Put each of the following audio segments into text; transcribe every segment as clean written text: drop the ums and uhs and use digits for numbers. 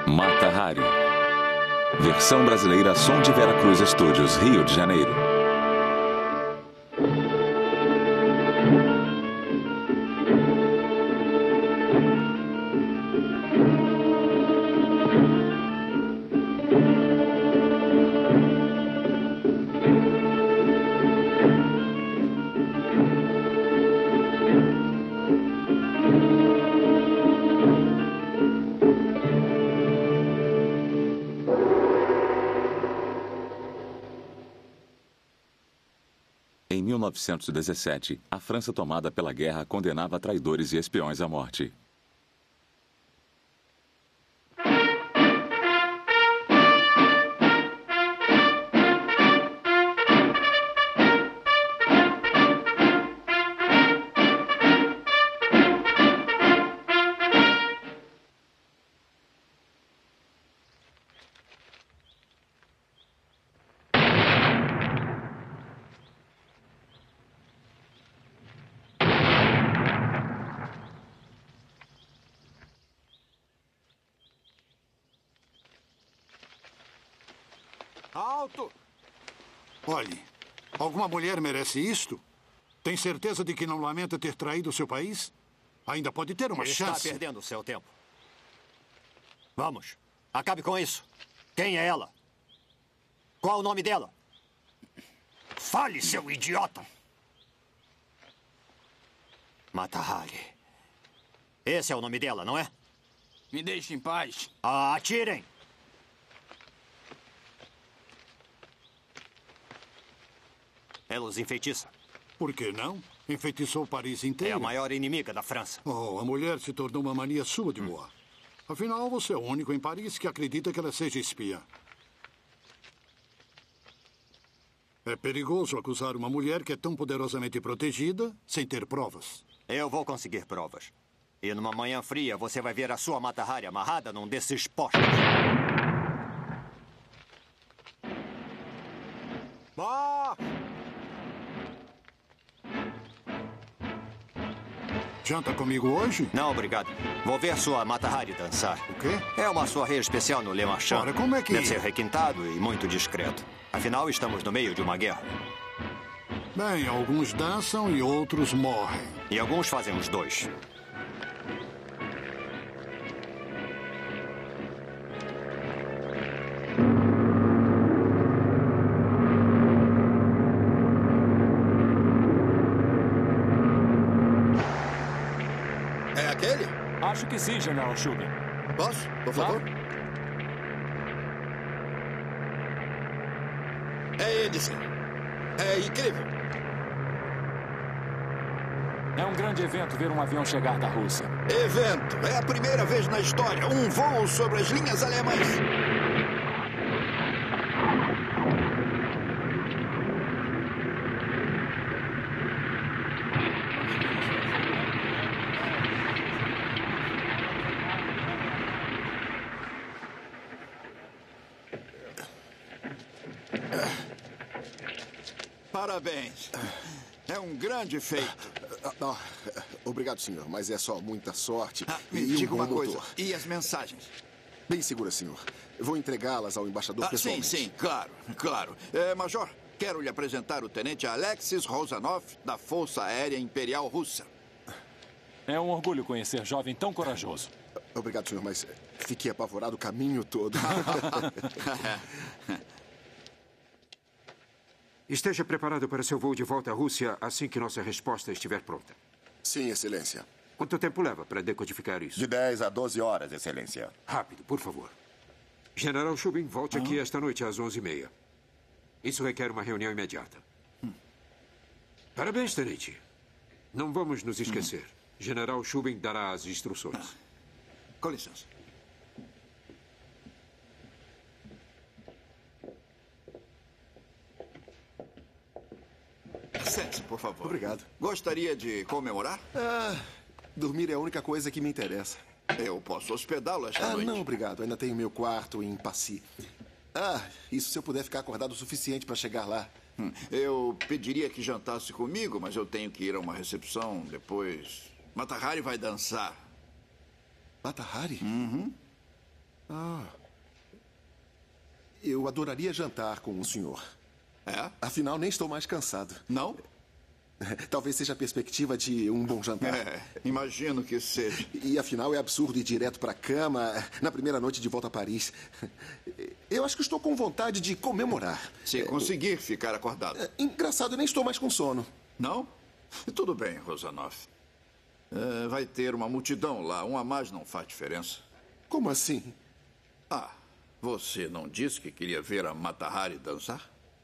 Mata Hari. Versão brasileira Som de Veracruz Studios, Rio de Janeiro. Em 1917, a França tomada pela guerra condenava traidores e espiões à morte. Alto! Olhe, alguma mulher merece isto? Tem certeza de que não lamenta ter traído seu país? Ainda pode ter uma chance. Está perdendo o seu tempo. Vamos, acabe com isso. Quem é ela? Qual o nome dela? Fale, seu idiota! Mata Hari. Esse é o nome dela, não é? Me deixe em paz. Atirem! Ela os enfeitiça. Por que não? Enfeitiçou Paris É inteiro. a maior inimiga da França. Oh, a mulher se tornou uma mania sua de boa. Afinal, você é o único em Paris que acredita que ela seja espiã. É perigoso acusar uma mulher que é tão poderosamente protegida sem ter provas. Eu vou conseguir provas. E numa manhã fria, você vai ver a sua Mata Hari amarrada num desses postes. Janta comigo hoje? Não, obrigado. Vou ver sua Mata Hari dançar. O quê? É uma soirée especial no Le Marchand. Ora, como é que... Deve ser requintado e muito discreto. Afinal, estamos no meio de uma guerra. Bem, alguns dançam e outros morrem. E alguns fazem os dois. É aquele? Acho que sim, General Shubin. Posso, por favor? É ele, sim. É incrível. É um grande evento ver um avião chegar da Rússia. Evento. É a primeira vez na história. Um voo sobre as linhas alemãs. Parabéns. É um grande feito. Obrigado, senhor, mas é só muita sorte. Me e diga um bom uma coisa. motor. E as mensagens? Bem segura, senhor. Vou entregá-las ao embaixador Sim, pessoalmente. sim, claro, claro. Major, quero lhe apresentar o tenente Alexis Rozanov, da Força Aérea Imperial Russa. É um orgulho conhecer jovem tão corajoso. Obrigado, senhor, mas fiquei apavorado o caminho todo. Esteja preparado para seu voo de volta à Rússia assim que nossa resposta estiver pronta. Sim, excelência. Quanto tempo leva para decodificar isso? De 10 a 12 horas, excelência. Rápido, por favor. General Shubin, volte aqui esta noite às 11h30. Isso requer uma reunião imediata. Parabéns, tenente. Não vamos nos esquecer. General Shubin dará as instruções. Com licença. Sente-se, por favor. Obrigado. Gostaria de comemorar? Dormir é a única coisa que me interessa. Eu posso hospedá-lo esta noite. Não, obrigado. Ainda tenho meu quarto em Passy. Isso se eu puder ficar acordado o suficiente para chegar lá. Eu pediria que jantasse comigo, mas eu tenho que ir a uma recepção depois. Mata Hari vai dançar. Mata Hari? Uhum. Eu adoraria jantar com o senhor. É? Afinal, nem estou mais cansado. Não? Talvez seja a perspectiva de um bom jantar. Imagino que seja. E afinal, é absurdo ir direto para a cama na primeira noite de volta a Paris. Eu acho que estou com vontade de comemorar. Se conseguir ficar acordado. Engraçado, nem estou mais com sono. Não? Tudo bem, Rosanoff. Vai ter uma multidão lá. Um a mais não faz diferença. Como assim? Você não disse que queria ver a Mata Hari dançar?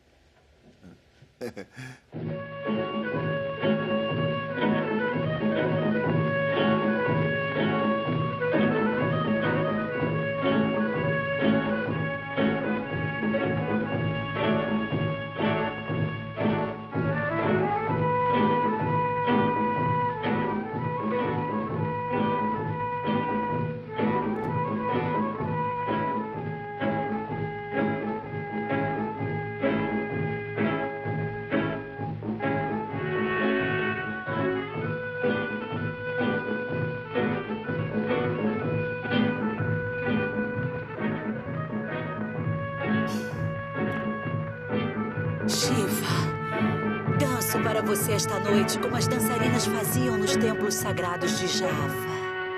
Para você esta noite, como as dançarinas faziam nos templos sagrados de Java.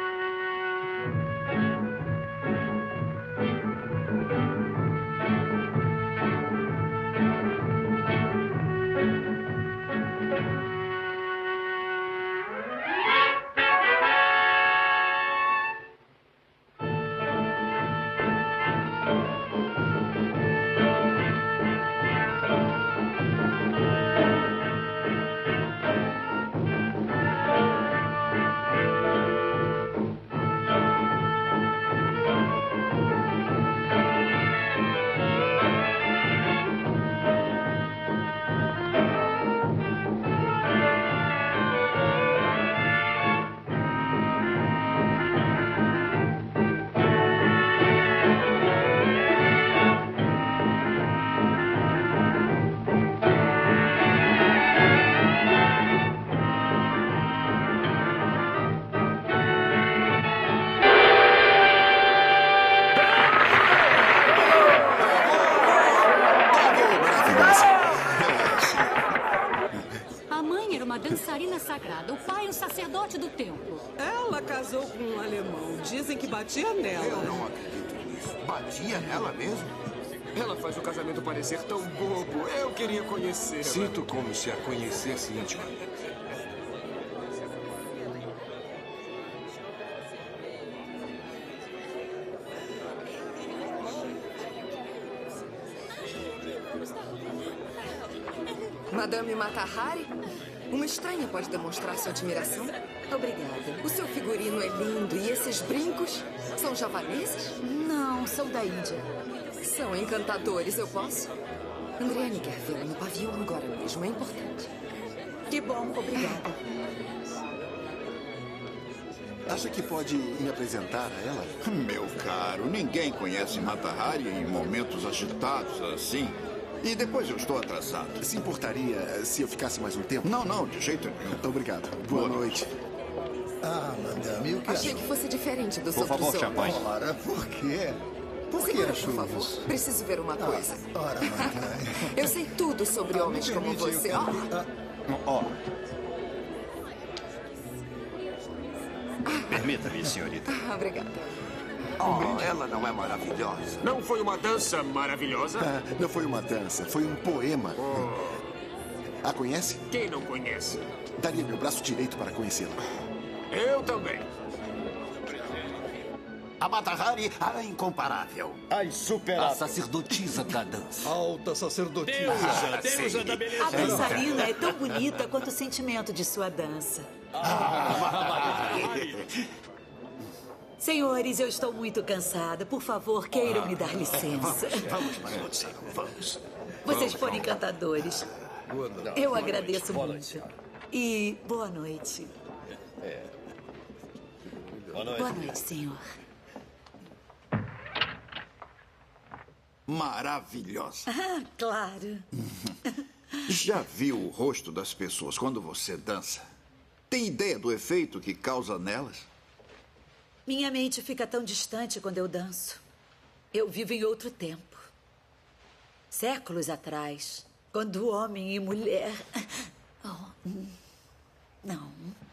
O pai, o sacerdote do templo. Ela casou com um alemão. Dizem que batia nela. Eu não acredito nisso. Batia nela mesmo? Ela faz o casamento parecer tão bobo. Eu queria conhecê-la. Sinto como se a conhecesse intimamente. Madame Mata Hari? Uma estranha pode demonstrar sua admiração? Obrigada. O seu figurino é lindo. E esses brincos? São javaneses? Não, são da Índia. São encantadores. Eu posso? Andriane quer vê-la no pavilhão agora mesmo. É importante. Que bom. Obrigada. Acha que pode me apresentar a ela? Meu caro, ninguém conhece Mata Hari em momentos agitados assim. E depois eu estou atrasado. Se importaria se eu ficasse mais um tempo? Não, de jeito nenhum. Obrigado. Boa noite. Madame, o que achei que fosse diferente dos outros homens. Por favor, champanhe. Ora, por quê? Por que achou por favor. isso? Preciso ver uma coisa. Ora, madame. Eu sei tudo sobre homens como você. Permita-me, senhorita. Obrigada. Ela não é maravilhosa? Não foi uma dança maravilhosa? Não foi uma dança, foi um poema. A conhece? Quem não conhece? Daria meu braço direito para conhecê-la. Eu também. A Mata Hari, a incomparável. A insuperável. A sacerdotisa da dança. Alta sacerdotisa. Deusa da beleza. A dançarina é tão bonita quanto o sentimento de sua dança. Senhores, eu estou muito cansada. Por favor, queiram me dar licença. Vamos, Mademoiselle, vamos. Vocês foram encantadores. Eu agradeço muito. E boa noite. Boa noite, senhor. Maravilhosa. Claro. Já viu o rosto das pessoas quando você dança? Tem ideia do efeito que causa nelas? Minha mente fica tão distante quando eu danço. Eu vivo em outro tempo. Séculos atrás, quando homem e mulher... Oh, não.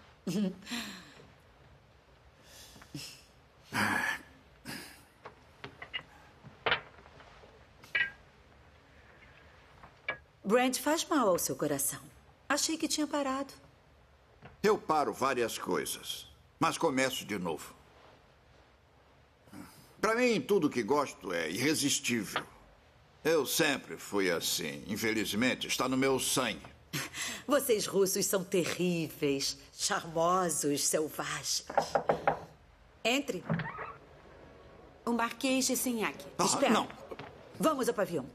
Brent faz mal ao seu coração. Achei que tinha parado. Eu paro várias coisas, mas começo de novo. Para mim, tudo que gosto é irresistível. Eu sempre fui assim. Infelizmente, está no meu sangue. Vocês russos são terríveis, charmosos, selvagens. Entre. Um Marquês de Signac. Espera. Não. Vamos ao pavião.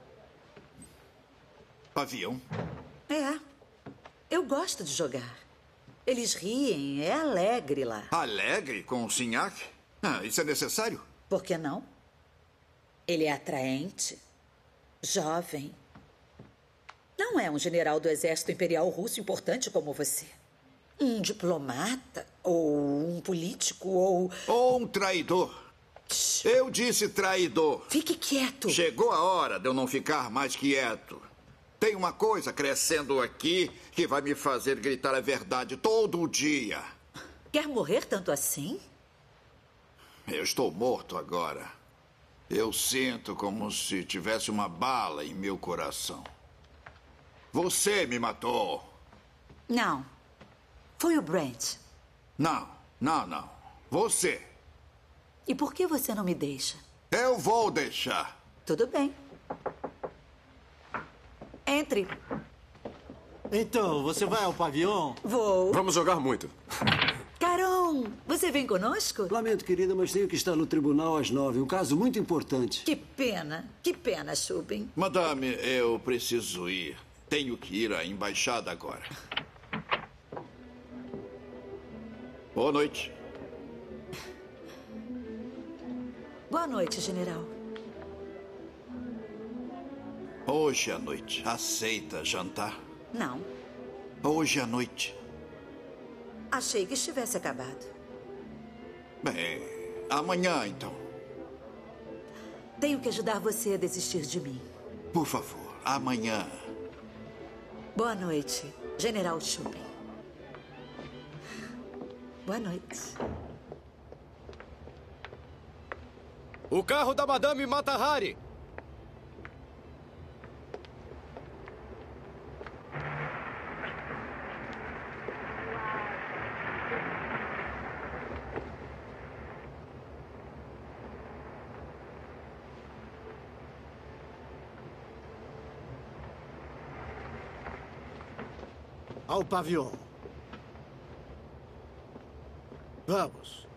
Pavião? É. Eu gosto de jogar. Eles riem, é alegre lá. Alegre com o Signac? Isso é necessário? Por que não? Ele é atraente, jovem. Não é um general do exército imperial russo importante como você. Um diplomata, ou um político, ou... Ou um traidor. Eu disse traidor. Fique quieto. Chegou a hora de eu não ficar mais quieto. Tem uma coisa crescendo aqui que vai me fazer gritar a verdade todo dia. Quer morrer tanto assim? Eu estou morto agora. Eu sinto como se tivesse uma bala em meu coração. Você me matou. Não. Foi o Brent. Não. Você. E por que você não me deixa? Eu vou deixar. Tudo bem. Entre. Então, você vai ao pavião? Vou. Vamos jogar muito. Carão, você vem conosco? Lamento, querida, mas tenho que estar no tribunal às 9. Um caso muito importante. Que pena, Chubin. Madame, eu preciso ir. Tenho que ir à embaixada agora. Boa noite. Boa noite, general. Hoje à noite, aceita jantar? Não. Hoje à noite. Achei que estivesse acabado. Bem, amanhã, então. Tenho que ajudar você a desistir de mim. Por favor, amanhã. Boa noite, General Chubin. Boa noite. O carro da Madame Mata Hari. Ao pavião. Vamos.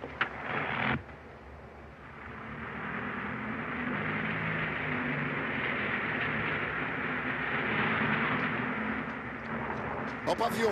Ao pavião.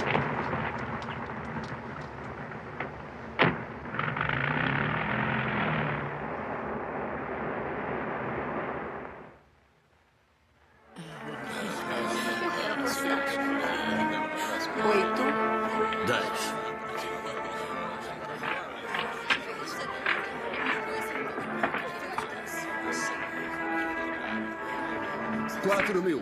$4.000.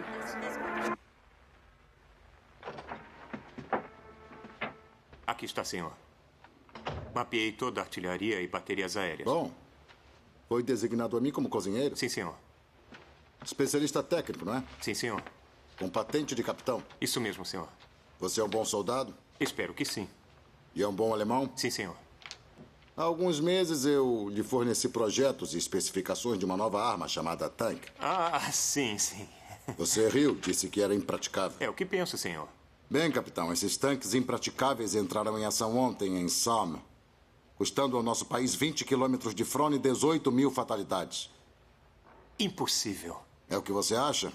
Aqui está, senhor. Mapeei toda a artilharia e baterias aéreas. Bom. Foi designado a mim como cozinheiro? Sim, senhor. Especialista técnico, não é? Sim, senhor. Com patente de capitão? Isso mesmo, senhor. Você é um bom soldado? Espero que sim. E é um bom alemão? Sim, senhor. Há alguns meses eu lhe forneci projetos e especificações de uma nova arma chamada Tank. Ah, sim, sim. Você riu, disse que era impraticável. É o que penso, senhor. Bem, capitão, esses tanques impraticáveis entraram em ação ontem em Somme, custando ao nosso país 20 quilômetros de front e 18 mil fatalidades. Impossível. É o que você acha?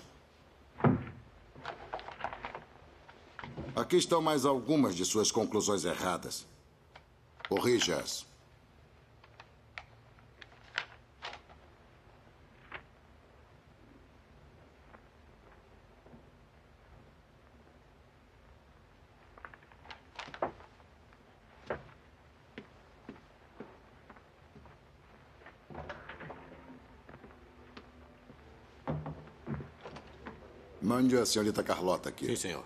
Aqui estão mais algumas de suas conclusões erradas. Corrija-as. Mande a senhorita Carlota aqui. Sim, senhor.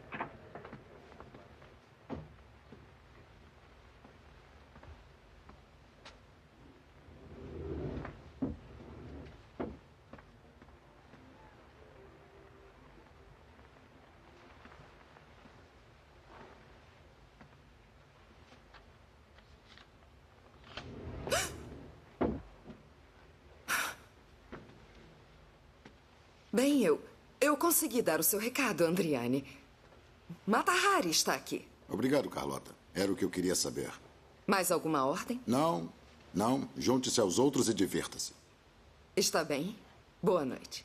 Bem, eu consegui dar o seu recado, Andriane. Mata Hari está aqui. Obrigado, Carlota. Era o que eu queria saber. Mais alguma ordem? Não. Junte-se aos outros e divirta-se. Está bem. Boa noite.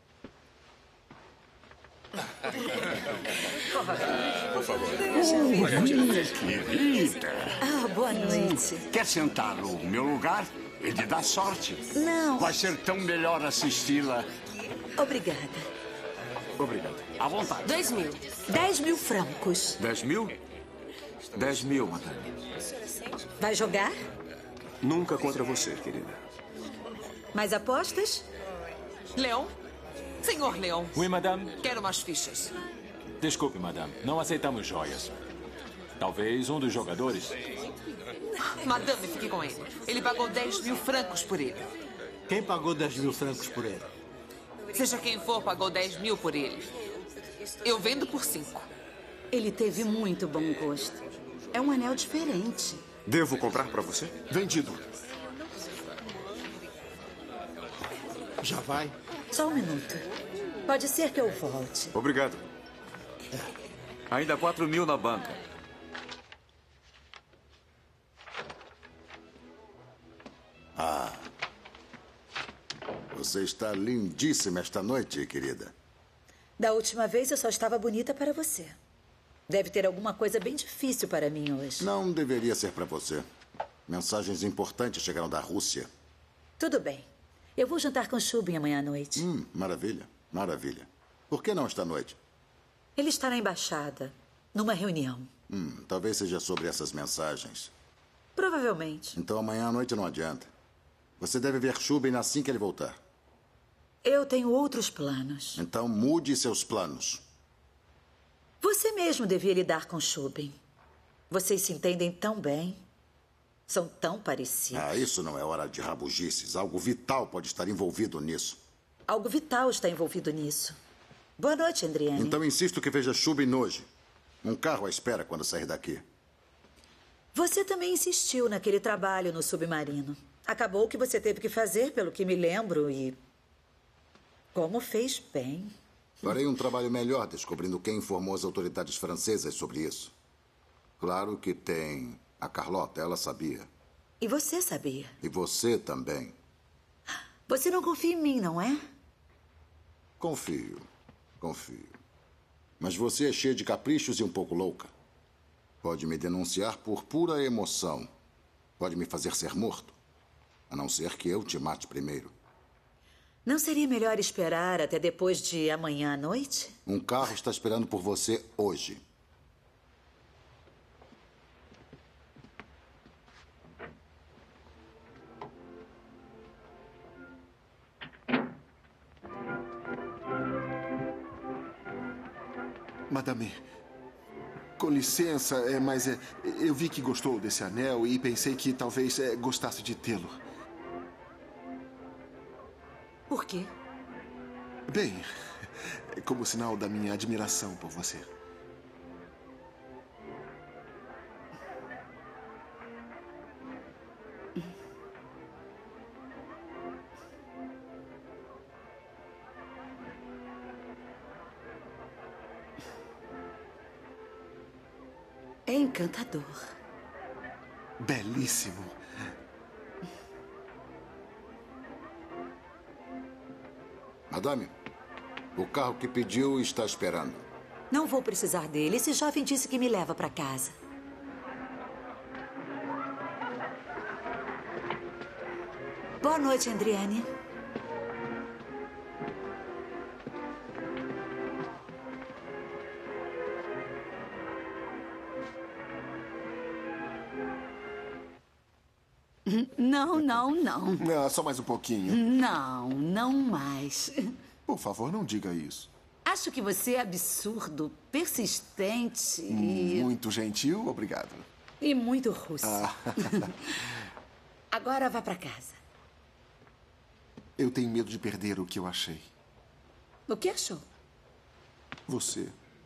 Por favor. Minha querida. Boa noite. Quer sentar no meu lugar? É de dar sorte. Não. Vai ser tão melhor assisti-la. Obrigada. Obrigado. À vontade. 10 mil. 10 mil francos. 10 mil? 10 mil, madame. Vai jogar? Nunca contra você, querida. Mais apostas? Leon? Senhor Leon. Oui, madame. Quero umas fichas. Desculpe, madame. Não aceitamos joias. Talvez um dos jogadores. Madame, fique com ele. Ele pagou 10 mil francos por ele. Quem pagou 10 mil francos por ele? Seja quem for, pagou 10 mil por ele. Eu vendo por 5. Ele teve muito bom gosto. É um anel diferente. Devo comprar para você? Vendido. Já vai? Só um minuto. Pode ser que eu volte. Obrigado. Ainda 4 mil na banca. Você está lindíssima esta noite, querida. Da última vez eu só estava bonita para você. Deve ter alguma coisa bem difícil para mim hoje. Não deveria ser para você. Mensagens importantes chegaram da Rússia. Tudo bem. Eu vou jantar com Shubin amanhã à noite. Maravilha, maravilha. Por que não esta noite? Ele está na embaixada, numa reunião. Talvez seja sobre essas mensagens. Provavelmente. Então amanhã à noite não adianta. Você deve ver Shubin assim que ele voltar. Eu tenho outros planos. Então mude seus planos. Você mesmo devia lidar com Shubin. Vocês se entendem tão bem. São tão parecidos. Isso não é hora de rabugices. Algo vital pode estar envolvido nisso. Algo vital está envolvido nisso. Boa noite, Andriane. Então insisto que veja Shubin hoje. Um carro à espera quando sair daqui. Você também insistiu naquele trabalho no submarino. Acabou o que você teve que fazer, pelo que me lembro, e... como fez bem. Farei um trabalho melhor descobrindo quem informou as autoridades francesas sobre isso. Claro que tem a Carlota, ela sabia. E você sabia. E você também. Você não confia em mim, não é? Confio. Mas você é cheia de caprichos e um pouco louca. Pode me denunciar por pura emoção. Pode me fazer ser morto. A não ser que eu te mate primeiro. Não seria melhor esperar até depois de amanhã à noite? Um carro está esperando por você hoje. Madame, com licença, mas eu vi que gostou desse anel e pensei que talvez gostasse de tê-lo. Por quê? Bem, como sinal da minha admiração por você. É encantador. Belíssimo. Madame, o carro que pediu está esperando. Não vou precisar dele. Esse jovem disse que me leva para casa. Boa noite, Andriane. Não. Só mais um pouquinho. Não mais. Por favor, não diga isso. Acho que você é absurdo, persistente e... Muito gentil, obrigado. E muito russo. Ah. Agora vá para casa. Eu tenho medo de perder o que eu achei. O que achou? Você.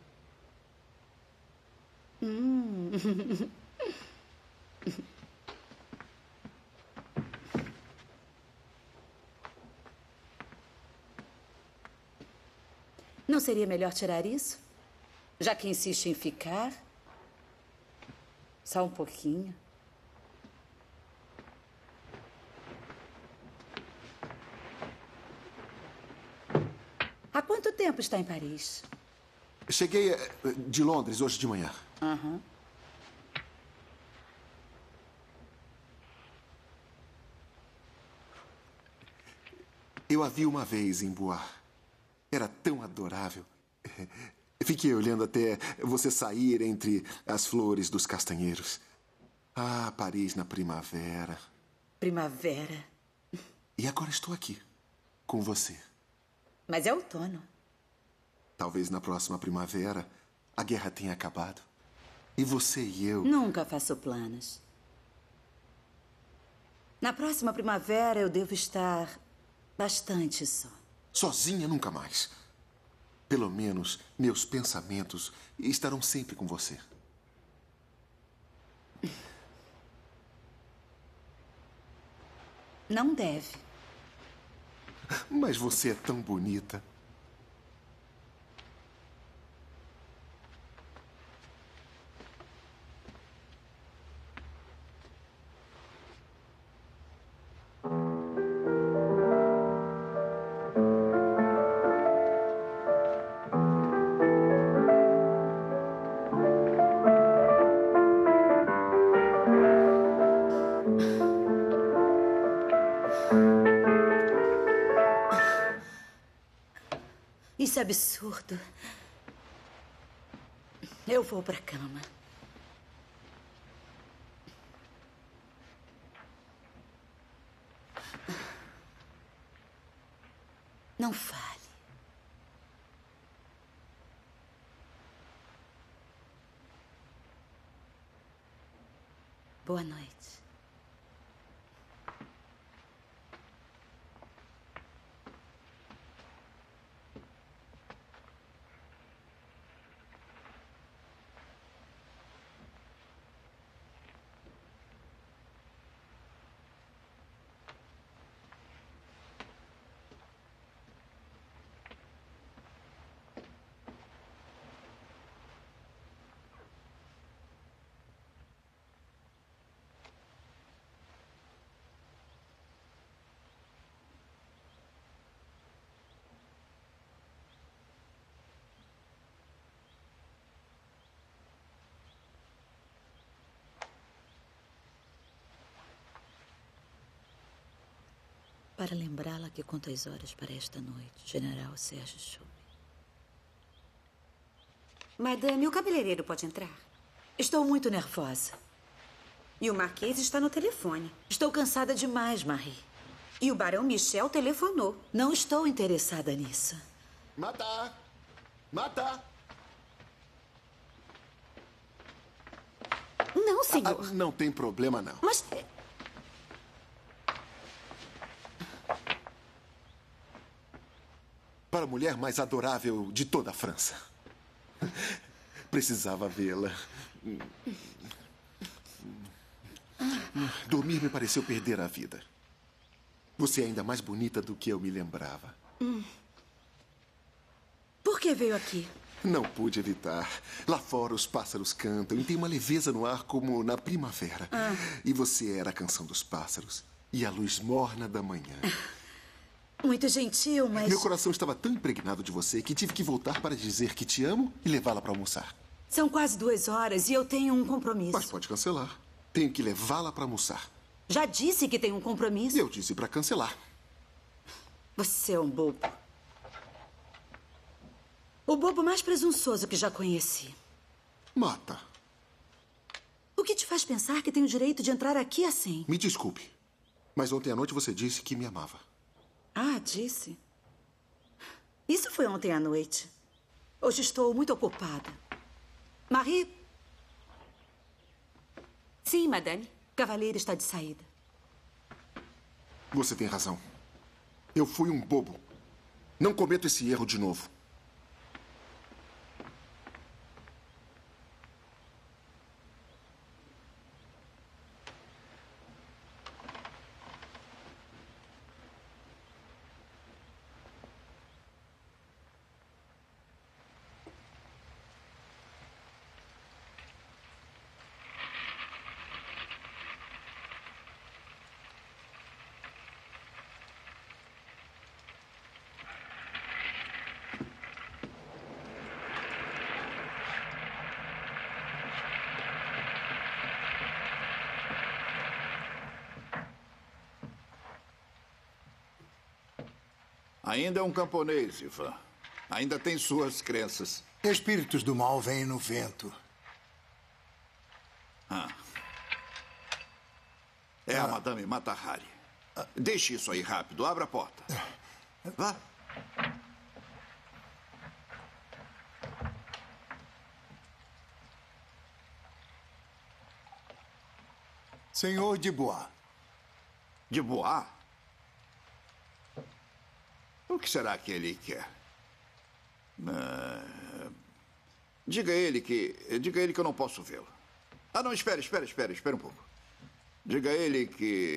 Não seria melhor tirar isso? Já que insiste em ficar? Só um pouquinho. Há quanto tempo está em Paris? Cheguei de Londres hoje de manhã. Aham. Eu a vi uma vez em Bois. Era tão adorável. Fiquei olhando até você sair entre as flores dos castanheiros. Ah, Paris na primavera. Primavera. E agora estou aqui, com você. Mas é outono. Talvez na próxima primavera a guerra tenha acabado. E você e eu... Nunca faço planos. Na próxima primavera eu devo estar bastante só. Sozinha nunca mais. Pelo menos meus pensamentos estarão sempre com você. Não deve. Mas você é tão bonita. Isso é absurdo. Eu vou para a cama. Não fale. Boa noite. Para lembrá-la que conto as horas para esta noite, General Sérgio Chubin. Madame, o cabeleireiro pode entrar? Estou muito nervosa. E o Marquês está no telefone. Estou cansada demais, Marie. E o Barão Michel telefonou. Não estou interessada nisso. Mata! Mata! Não, senhor. Não tem problema, não. Mas... Para a mulher mais adorável de toda a França. Precisava vê-la. Dormir me pareceu perder a vida. Você é ainda mais bonita do que eu me lembrava. Por que veio aqui? Não pude evitar. Lá fora os pássaros cantam e tem uma leveza no ar como na primavera. E você era a canção dos pássaros e a luz morna da manhã. Muito gentil, mas... Meu coração estava tão impregnado de você que tive que voltar para dizer que te amo e levá-la para almoçar. São quase 2 horas e eu tenho um compromisso. Mas pode cancelar. Tenho que levá-la para almoçar. Já disse que tem um compromisso. Eu disse para cancelar. Você é um bobo. O bobo mais presunçoso que já conheci. Mata. O que te faz pensar que tenho o direito de entrar aqui assim? Me desculpe, mas ontem à noite você disse que me amava. Ah, disse. Isso foi ontem à noite. Hoje estou muito ocupada. Marie? Sim, madame. Cavaleiro está de saída. Você tem razão. Eu fui um bobo. Não cometo esse erro de novo. Ainda é um camponês, Ivan. Ainda tem suas crenças. Espíritos do mal vêm no vento. É a Madame Matahari. Deixe isso aí rápido. Abra a porta. Vá. Senhor Dubois. Dubois? O que será que ele quer? Diga a ele que eu não posso vê-lo. Não, espere um pouco. Diga a ele que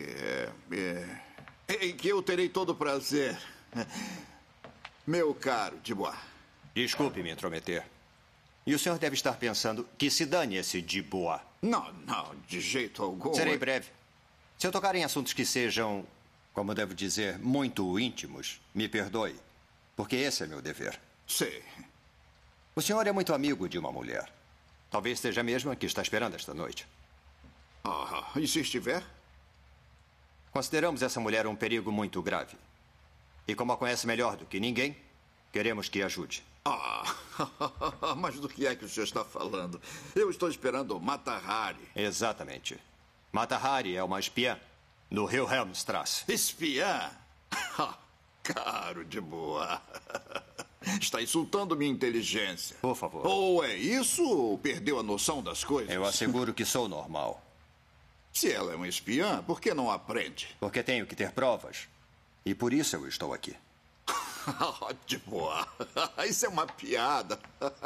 eu terei todo o prazer. Meu caro Dubois. Desculpe me intrometer. E o senhor deve estar pensando que se dane esse Dubois. Não, de jeito algum. Serei breve. Se eu tocar em assuntos que sejam, como devo dizer, muito íntimos, me perdoe, porque esse é meu dever. Sei. O senhor é muito amigo de uma mulher. Talvez seja a mesma que está esperando esta noite. E se estiver? Consideramos essa mulher um perigo muito grave. E como a conhece melhor do que ninguém, queremos que ajude. Mas do que é que o senhor está falando? Eu estou esperando Matahari. Exatamente. Matahari é uma espiã no Wilhelmstrasse. Espiã? Caro Dubois. Está insultando minha inteligência. Por favor. Ou é isso ou perdeu a noção das coisas? Eu asseguro que sou normal. Se ela é uma espiã, por que não aprende? Porque tenho que ter provas. E por isso eu estou aqui. Dubois, isso é uma piada.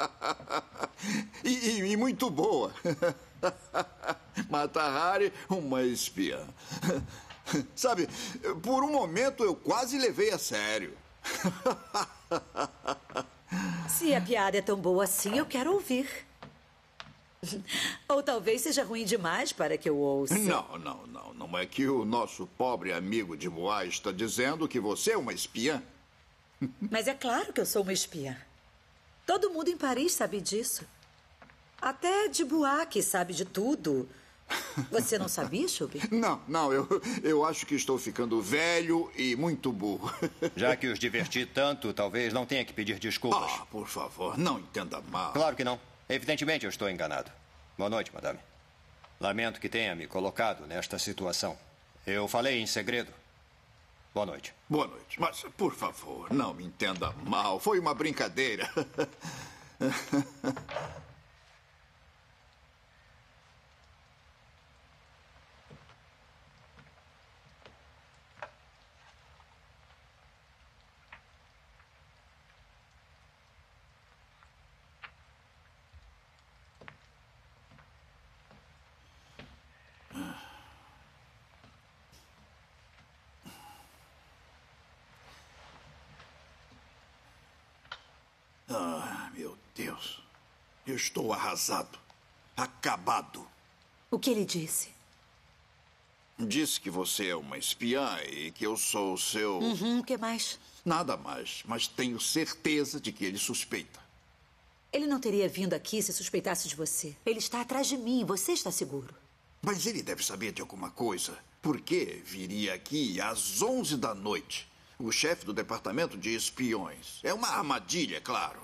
E muito boa. Matahari, uma espiã. Sabe, por um momento eu quase levei a sério. Se a piada é tão boa assim, eu quero ouvir. Ou talvez seja ruim demais para que eu ouça. Não é que o nosso pobre amigo Dubois está dizendo que você é uma espiã. Mas é claro que eu sou uma espiã. Todo mundo em Paris sabe disso. Até Dubois, que sabe de tudo. Você não sabia, Chubby? Não, eu acho que estou ficando velho e muito burro. Já que os diverti tanto, talvez não tenha que pedir desculpas. Por favor, não entenda mal. Claro que não. Evidentemente eu estou enganado. Boa noite, madame. Lamento que tenha me colocado nesta situação. Eu falei em segredo. Boa noite. Boa noite. Mas, por favor, não me entenda mal. Foi uma brincadeira. Meu Deus. Eu estou arrasado. Acabado. O que ele disse? Disse que você é uma espiã e que eu sou o seu... O que mais? Nada mais, mas tenho certeza de que ele suspeita. Ele não teria vindo aqui se suspeitasse de você. Ele está atrás de mim, você está seguro. Mas ele deve saber de alguma coisa. Por que viria aqui às 11 da noite? O chefe do departamento de espiões. É uma armadilha, claro.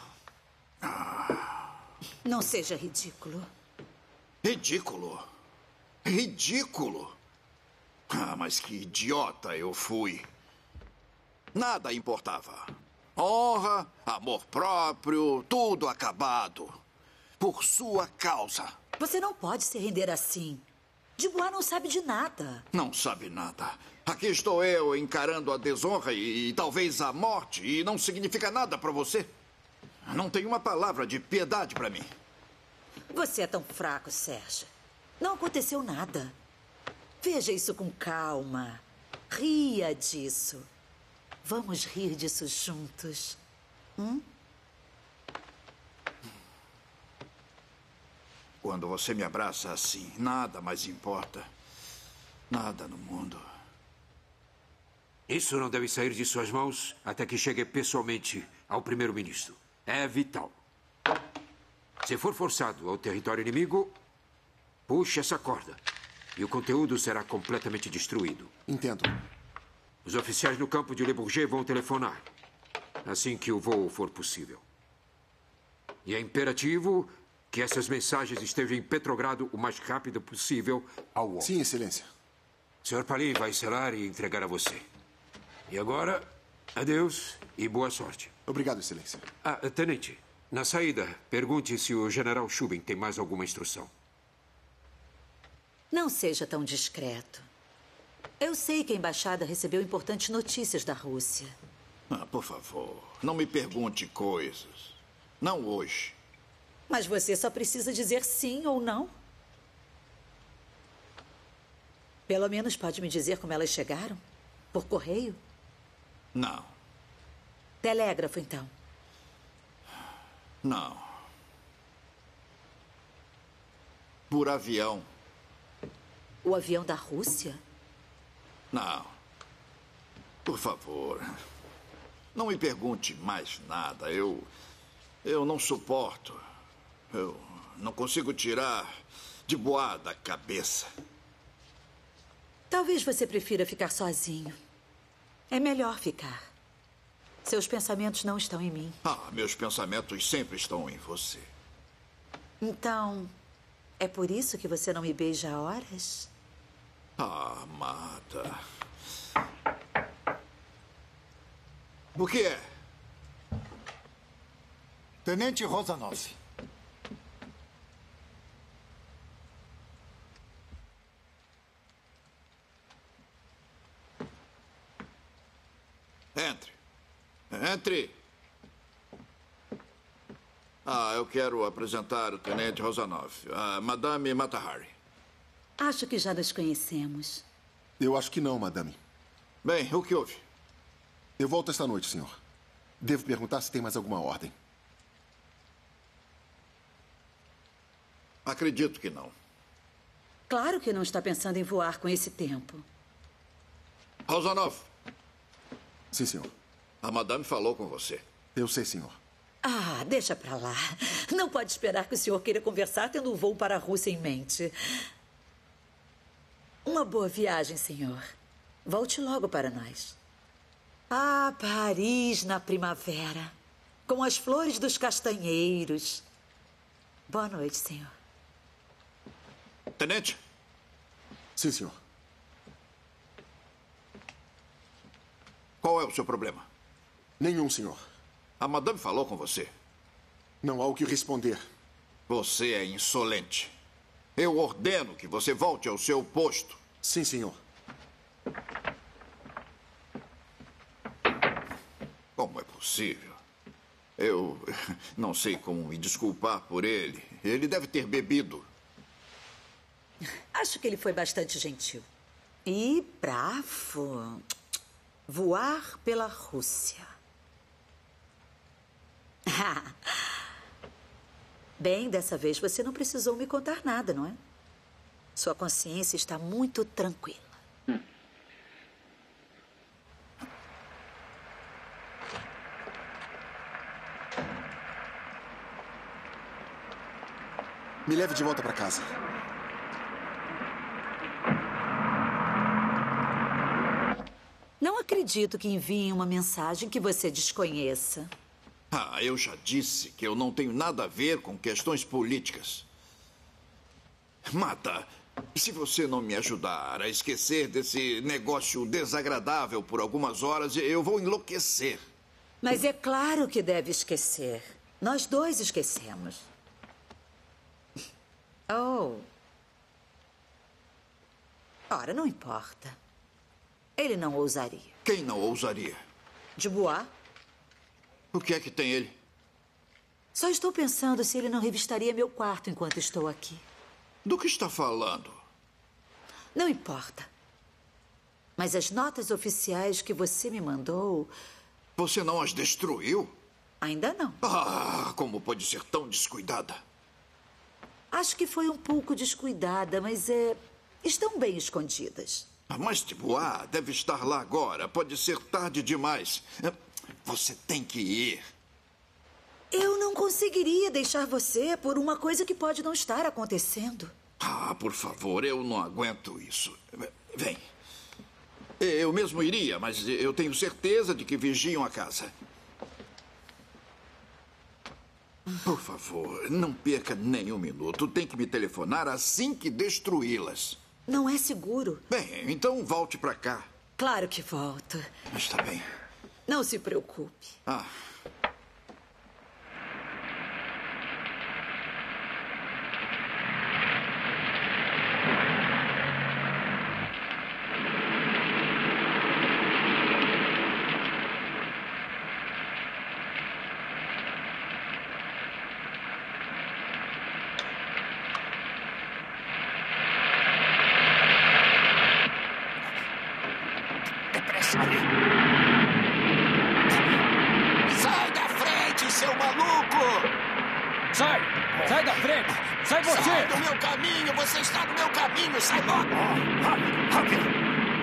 Não seja ridículo. Ridículo? Ridículo? Mas que idiota eu fui. Nada importava. Honra, amor próprio, tudo acabado. Por sua causa. Você não pode se render assim. Dubois não sabe de nada. Não sabe nada. Aqui estou eu encarando a desonra e talvez a morte e não significa nada para você. Não tem uma palavra de piedade para mim. Você é tão fraco, Serge. Não aconteceu nada. Veja isso com calma. Ria disso. Vamos rir disso juntos. Quando você me abraça assim, nada mais importa. Nada no mundo. Isso não deve sair de suas mãos até que chegue pessoalmente ao primeiro-ministro. É vital. Se for forçado ao território inimigo, puxe essa corda. E o conteúdo será completamente destruído. Entendo. Os oficiais no campo de Le Bourget vão telefonar assim que o voo for possível. E é imperativo que essas mensagens estejam em Petrogrado o mais rápido possível ao UOL. Sim, Excelência. Sr. Palin vai selar e entregar a você. E agora, adeus e boa sorte. Obrigado, Excelência. Tenente, na saída, pergunte se o general Shubin tem mais alguma instrução. Não seja tão discreto. Eu sei que a embaixada recebeu importantes notícias da Rússia. Por favor, não me pergunte coisas. Não hoje. Mas você só precisa dizer sim ou não. Pelo menos pode me dizer como elas chegaram? Por correio? Não. Telégrafo, então? Não. Por avião. O avião da Rússia? Não. Por favor. Não me pergunte mais nada. Eu não suporto. Eu não consigo tirar Dubois da cabeça. Talvez você prefira ficar sozinho. É melhor ficar. Seus pensamentos não estão em mim. Meus pensamentos sempre estão em você. Então, é por isso que você não me beija há horas? Marta. O que é? Tenente Rosanov. Entre. Entre. Eu quero apresentar o Tenente Rosanov, a Madame Matahari. Acho que já nos conhecemos. Eu acho que não, madame. Bem, o que houve? Eu volto esta noite, senhor. Devo perguntar se tem mais alguma ordem. Acredito que não. Claro que não está pensando em voar com esse tempo. Rosanov. Sim, senhor. A madame falou com você. Eu sei, senhor. Deixa pra lá. Não pode esperar que o senhor queira conversar tendo um voo para a Rússia em mente. Uma boa viagem, senhor. Volte logo para nós. Paris na primavera. Com as flores dos castanheiros. Boa noite, senhor. Tenente? Sim, senhor. Qual é o seu problema? Nenhum, senhor. A madame falou com você? Não há o que responder. Você é insolente. Eu ordeno que você volte ao seu posto. Sim, senhor. Como é possível? Eu não sei como me desculpar por ele. Ele deve ter bebido. Acho que ele foi bastante gentil. E bravo. Voar pela Rússia. Bem, dessa vez você não precisou me contar nada, não é? Sua consciência está muito tranquila. Me leve de volta para casa. Não acredito que enviem uma mensagem que você desconheça. Eu já disse que eu não tenho nada a ver com questões políticas. Mata, se você não me ajudar a esquecer desse negócio desagradável por algumas horas, eu vou enlouquecer. Mas é claro que deve esquecer. Nós dois esquecemos. Oh. Ora, não importa. Ele não ousaria. Quem não ousaria? Dubois? O que é que tem ele? Só estou pensando se ele não revistaria meu quarto enquanto estou aqui. Do que está falando? Não importa. Mas as notas oficiais que você me mandou... Você não as destruiu? Ainda não. Ah, como pode ser tão descuidada? Acho que foi um pouco descuidada, mas estão bem escondidas. Mas Dubois deve estar lá agora. Pode ser tarde demais. Você tem que ir. Eu não conseguiria deixar você por uma coisa que pode não estar acontecendo. Ah, por favor, eu não aguento isso. Vem. Eu mesmo iria, mas eu tenho certeza de que vigiam a casa. Por favor, não perca nem um minuto. Tem que me telefonar assim que destruí-las. Não é seguro. Bem, então volte para cá. Claro que volto. Está bem. Não se preocupe. Ah. Sai da frente, seu maluco! Sai! Sai da frente! Sai você! Sai do meu caminho! Você está no meu caminho! Sai logo! Rápido!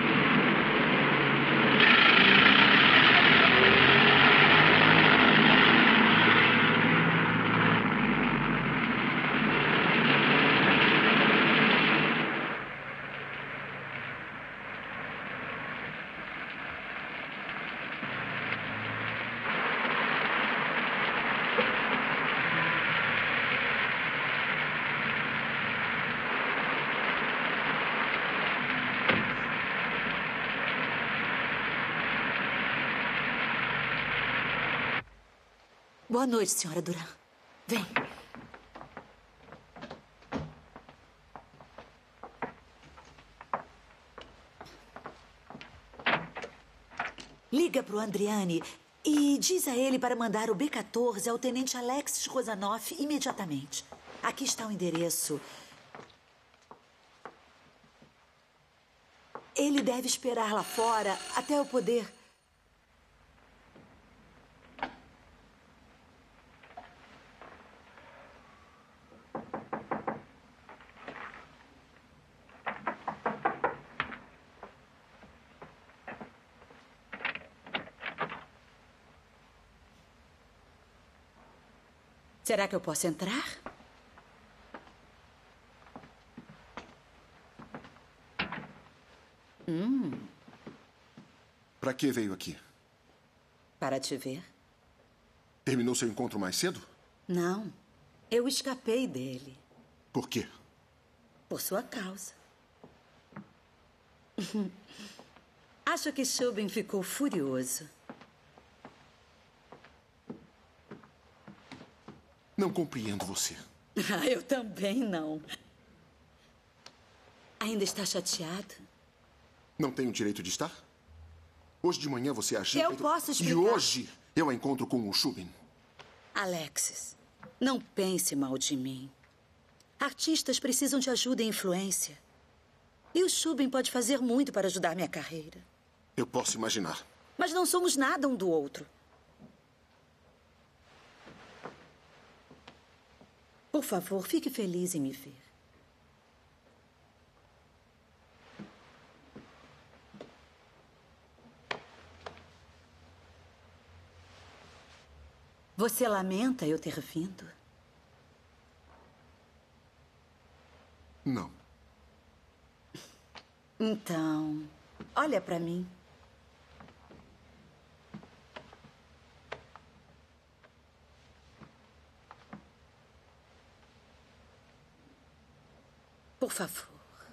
Boa noite, senhora Duran. Vem. Liga pro Andriani e diz a ele para mandar o B-14 ao tenente Alexis Rosanoff imediatamente. Aqui está o endereço. Ele deve esperar lá fora até eu poder... Será que eu posso entrar? Para que veio aqui? Para te ver. Terminou seu encontro mais cedo? Não. Eu escapei dele. Por quê? Por sua causa. Acho que Shubin ficou furioso. Não compreendo você. Eu também não. Ainda está chateado? Não tenho direito de estar? Hoje de manhã você agiu... Eu posso explicar. E hoje eu a encontro com o Shubin. Alexis, não pense mal de mim. Artistas precisam de ajuda e influência. E o Shubin pode fazer muito para ajudar minha carreira. Eu posso imaginar. Mas não somos nada um do outro. Por favor, fique feliz em me ver. Você lamenta eu ter vindo? Não. Então, olha para mim. Por favor.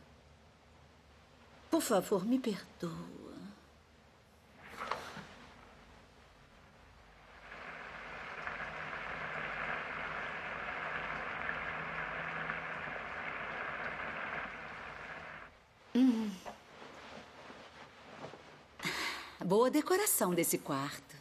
Por favor, me perdoa. Boa decoração desse quarto.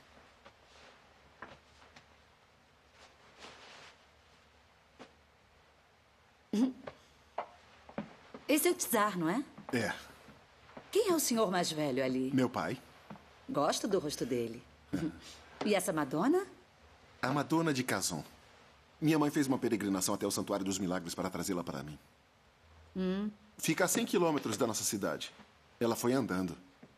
Esse é o Tsar, não é? É. Quem é o senhor mais velho ali? Meu pai. Gosto do rosto dele. E essa Madonna? A Madonna de Kazon. Minha mãe fez uma peregrinação até o Santuário dos Milagres para trazê-la para mim. Fica a 100 quilômetros da nossa cidade. Ela foi andando.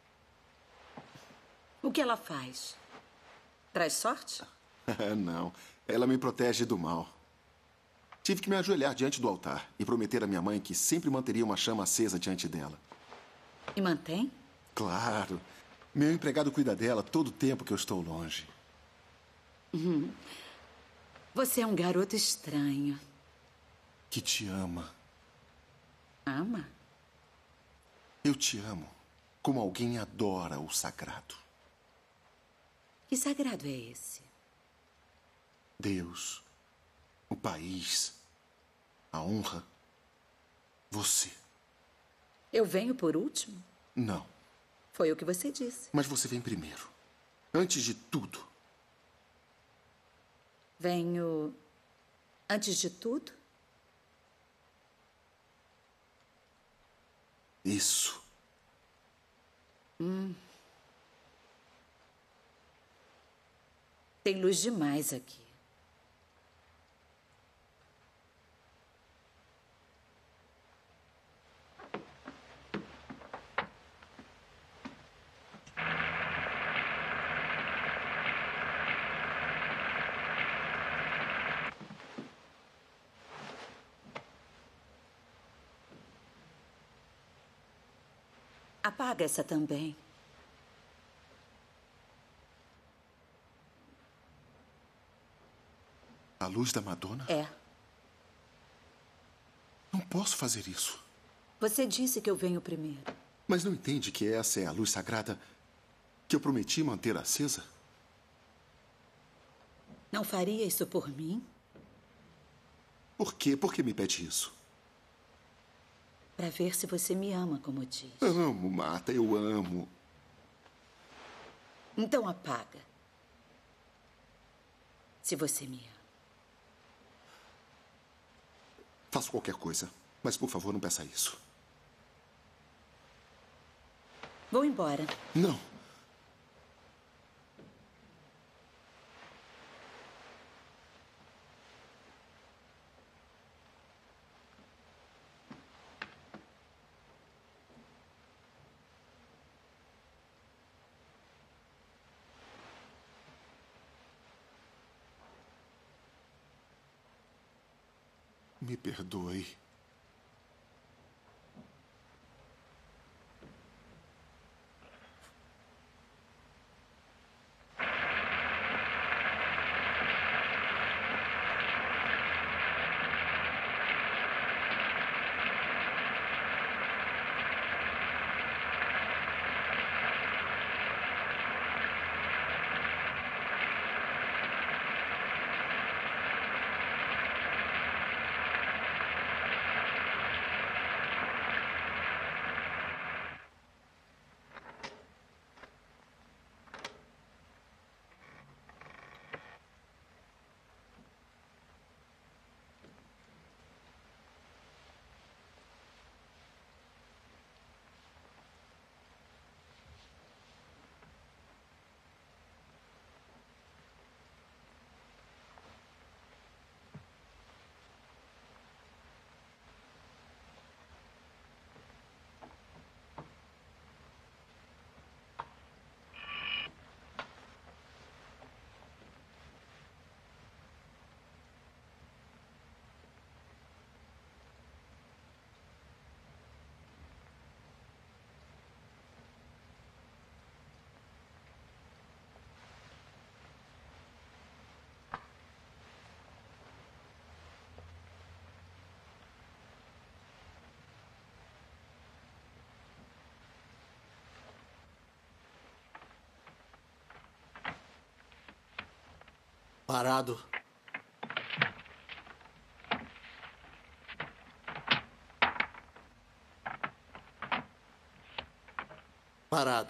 O que ela faz? Traz sorte? Não. Ela me protege do mal. Tive que me ajoelhar diante do altar e prometer à minha mãe que sempre manteria uma chama acesa diante dela. E mantém? Claro. Meu empregado cuida dela todo o tempo que eu estou longe. Você é um garoto estranho. Que te ama. Ama? Eu te amo como alguém adora o sagrado. Que sagrado é esse? Deus, o país, a honra, você. Eu venho por último? Não. Foi o que você disse. Mas você vem primeiro. Antes de tudo. Venho antes de tudo? Isso. Tem luz demais aqui. Apaga essa também. A luz da Madonna? É. Não posso fazer isso. Você disse que eu venho primeiro. Mas não entende que essa é a luz sagrada que eu prometi manter acesa? Não faria isso por mim? Por quê? Por que me pede isso? Para ver se você me ama, como diz. Amo, Marta, eu amo. Então apaga. Se você me ama. Faço qualquer coisa, mas por favor não peça isso. Vou embora. Não. Me perdoe. Parado. Parado.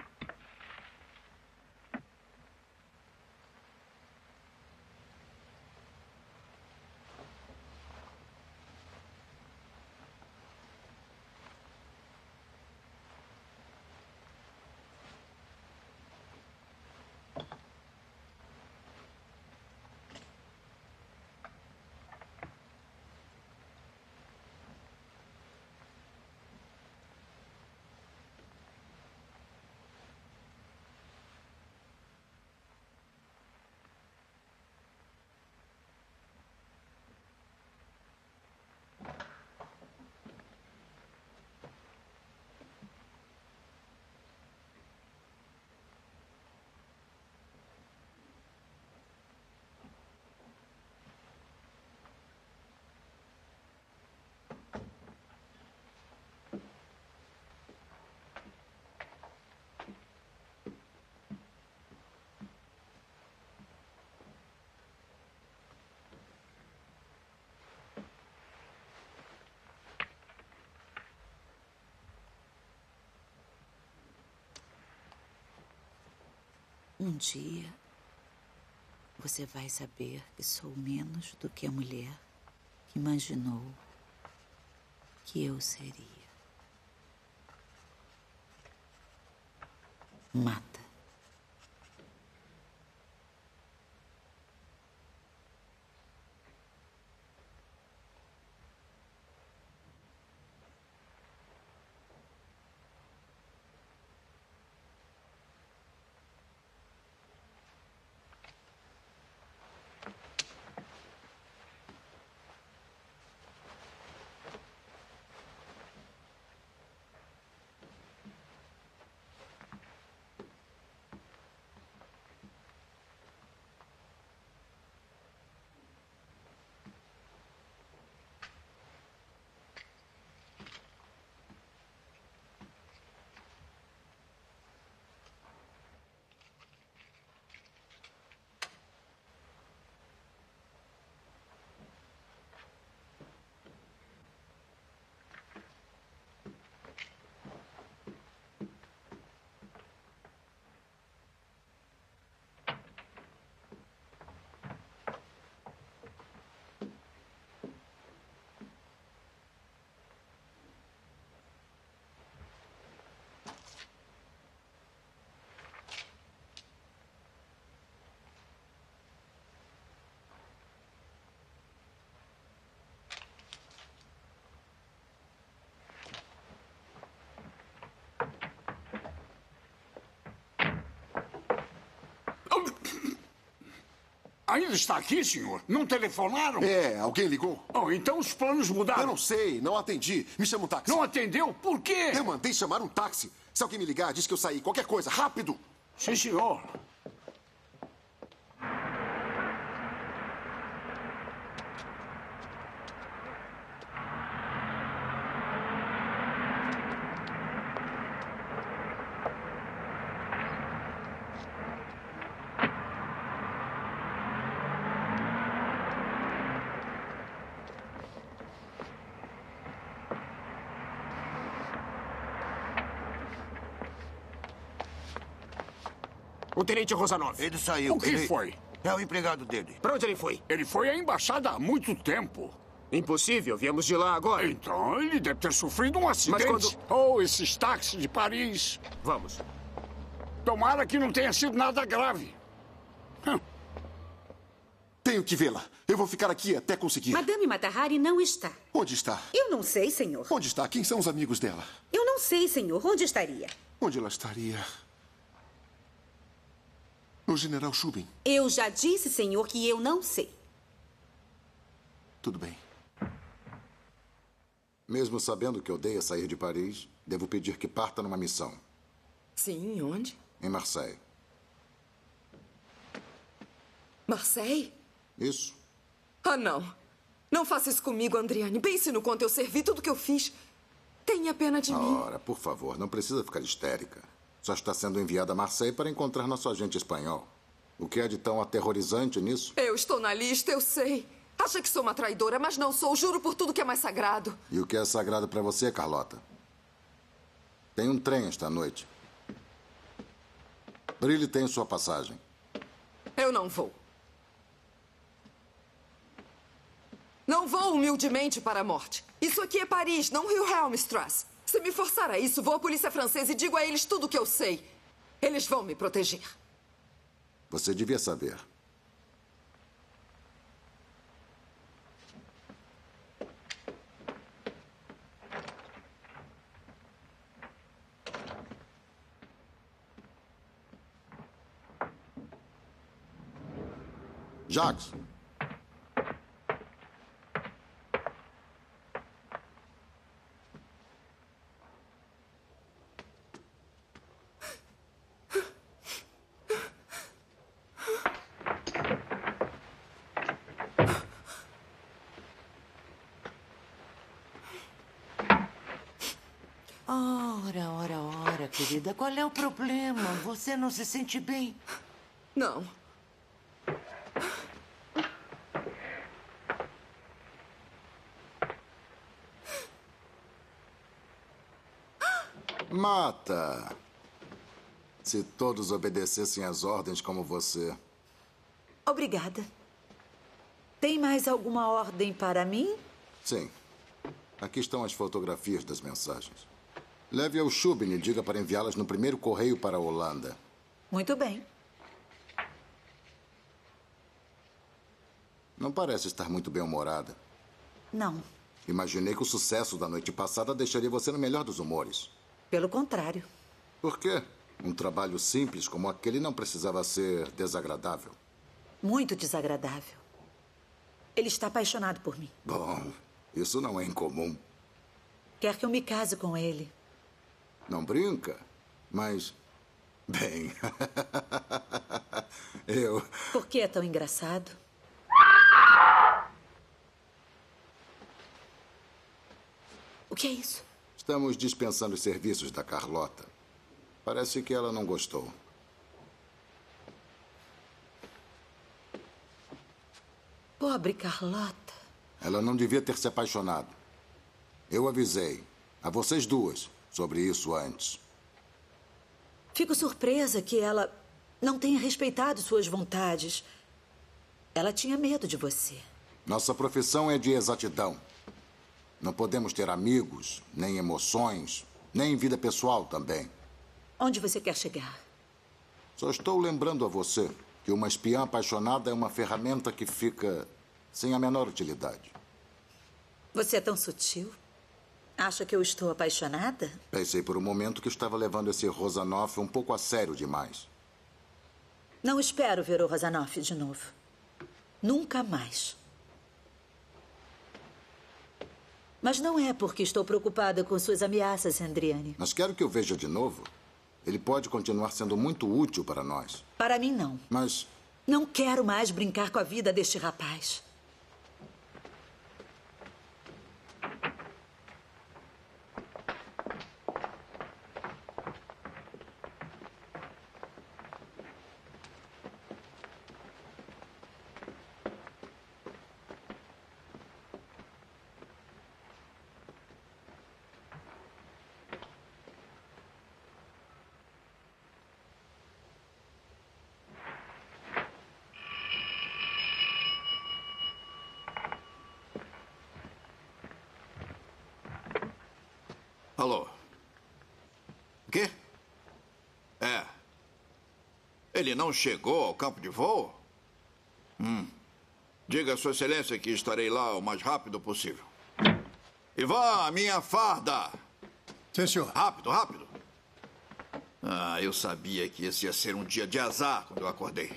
Um dia, você vai saber que sou menos do que a mulher que imaginou que eu seria. Mata. Ainda está aqui, senhor? Não telefonaram? É, alguém ligou? Oh, então os planos mudaram. Eu não sei, não atendi. Me chama um táxi. Não atendeu? Por quê? Eu mandei chamar um táxi. Se alguém me ligar, diz que eu saí. Qualquer coisa, rápido. Sim, senhor. O tenente Rosanov. Ele saiu. O que foi? É o empregado dele. Pra onde ele foi? Ele foi à embaixada há muito tempo. Impossível, viemos de lá agora. Então, ele deve ter sofrido um acidente. Mas quando... Oh, esses táxis de Paris. Vamos. Tomara que não tenha sido nada grave. Tenho que vê-la. Eu vou ficar aqui até conseguir. Madame Matahari não está. Onde está? Eu não sei, senhor. Onde está? Quem são os amigos dela? Eu não sei, senhor. Onde estaria? Onde ela estaria? O general Shubin. Eu já disse, senhor, que eu não sei. Tudo bem. Mesmo sabendo que odeia sair de Paris, devo pedir que parta numa missão. Sim, onde? Em Marseille. Marseille? Isso. Ah, não. Não faça isso comigo, Andriane. Pense no quanto eu servi, tudo que eu fiz. Tenha pena de mim. Ora, por favor, não precisa ficar histérica. Só está sendo enviada a Marseille para encontrar nosso agente espanhol. O que há de tão aterrorizante nisso? Eu estou na lista, eu sei. Acha que sou uma traidora, mas não sou. Juro por tudo que é mais sagrado. E o que é sagrado para você, Carlota? Tem um trem esta noite. Brilhe tem sua passagem. Eu não vou. Não vou humildemente para a morte. Isso aqui é Paris, não Wilhelmstrasse. Se me forçar a isso, vou à polícia francesa e digo a eles tudo o que eu sei. Eles vão me proteger. Você devia saber. Jacques. Ora, querida, qual é o problema? Você não se sente bem? Não. Mata. Se todos obedecessem às ordens como você. Obrigada. Tem mais alguma ordem para mim? Sim. Aqui estão as fotografias das mensagens. Leve ao Schubin e diga para enviá-las no primeiro correio para a Holanda. Muito bem. Não parece estar muito bem-humorada. Não. Imaginei que o sucesso da noite passada deixaria você no melhor dos humores. Pelo contrário. Por quê? Um trabalho simples como aquele não precisava ser desagradável. Muito desagradável. Ele está apaixonado por mim. Bom, isso não é incomum. Quer que eu me case com ele. Não brinca, mas... Bem... eu... Por que é tão engraçado? O que é isso? Estamos dispensando os serviços da Carlota. Parece que ela não gostou. Pobre Carlota. Ela não devia ter se apaixonado. Eu avisei a vocês duas sobre isso antes. Fico surpresa que ela não tenha respeitado suas vontades. Ela tinha medo de você. Nossa profissão é de exatidão. Não podemos ter amigos, nem emoções, nem vida pessoal também. Onde você quer chegar? Só estou lembrando a você que uma espiã apaixonada é uma ferramenta que fica sem a menor utilidade. Você é tão sutil. Acha que eu estou apaixonada? Pensei por um momento que estava levando esse Rozanoff um pouco a sério demais. Não espero ver o Rozanoff de novo. Nunca mais. Mas não é porque estou preocupada com suas ameaças, Andriane. Mas quero que eu veja de novo. Ele pode continuar sendo muito útil para nós. Para mim, não. Mas... Não quero mais brincar com a vida deste rapaz. Alô? O quê? É. Ele não chegou ao campo de voo? Diga a Sua Excelência que estarei lá o mais rápido possível. Ivan, minha farda! Sim, senhor. Rápido, rápido. Ah, eu sabia que esse ia ser um dia de azar quando eu acordei.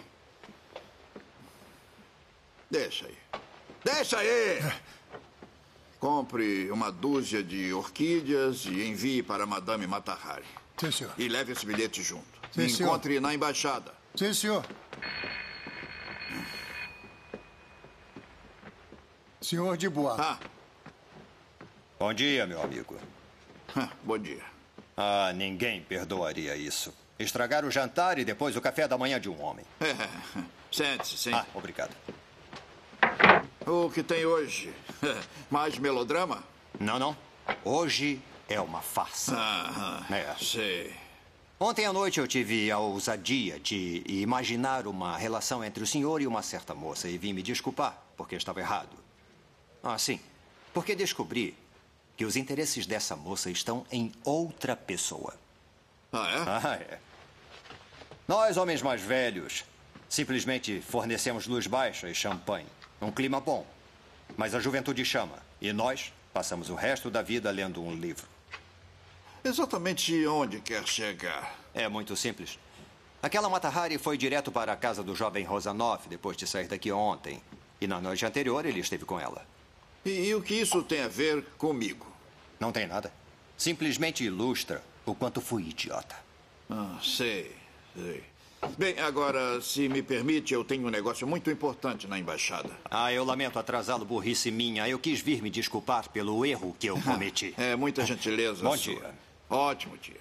Deixa aí. Deixa aí! Compre uma dúzia de orquídeas e envie para Madame Matahari. Sim, senhor. E leve esse bilhete junto. Sim, Me senhor. encontre na embaixada. Sim, senhor. Senhor de Bois. Bom dia, meu amigo. Bom dia. Ah, ninguém perdoaria isso. Estragar o jantar e depois o café da manhã de um homem. Sente-se, sim. Ah, obrigado. O que tem hoje? Mais melodrama? Não, não. Hoje é uma farsa. Sei. Ontem à noite eu tive a ousadia de imaginar uma relação entre o senhor e uma certa moça e vim me desculpar porque estava errado. Ah, sim. Porque descobri que os interesses dessa moça estão em outra pessoa. Ah, é? Ah, é. Nós, homens mais velhos, simplesmente fornecemos luz baixa e champanhe. Um clima bom. Mas a juventude chama. E nós passamos o resto da vida lendo um livro. Exatamente onde quer chegar? É muito simples. Aquela Mata Hari foi direto para a casa do jovem Rosanov depois de sair daqui ontem. E na noite anterior ele esteve com ela. E o que isso tem a ver comigo? Não tem nada. Simplesmente ilustra o quanto fui idiota. Ah, sei. Bem, agora, se me permite, eu tenho um negócio muito importante na embaixada. Ah, eu lamento atrasá-lo, burrice minha. Eu quis vir me desculpar pelo erro que eu cometi. É muita gentileza. Bom sua. dia. Ótimo dia.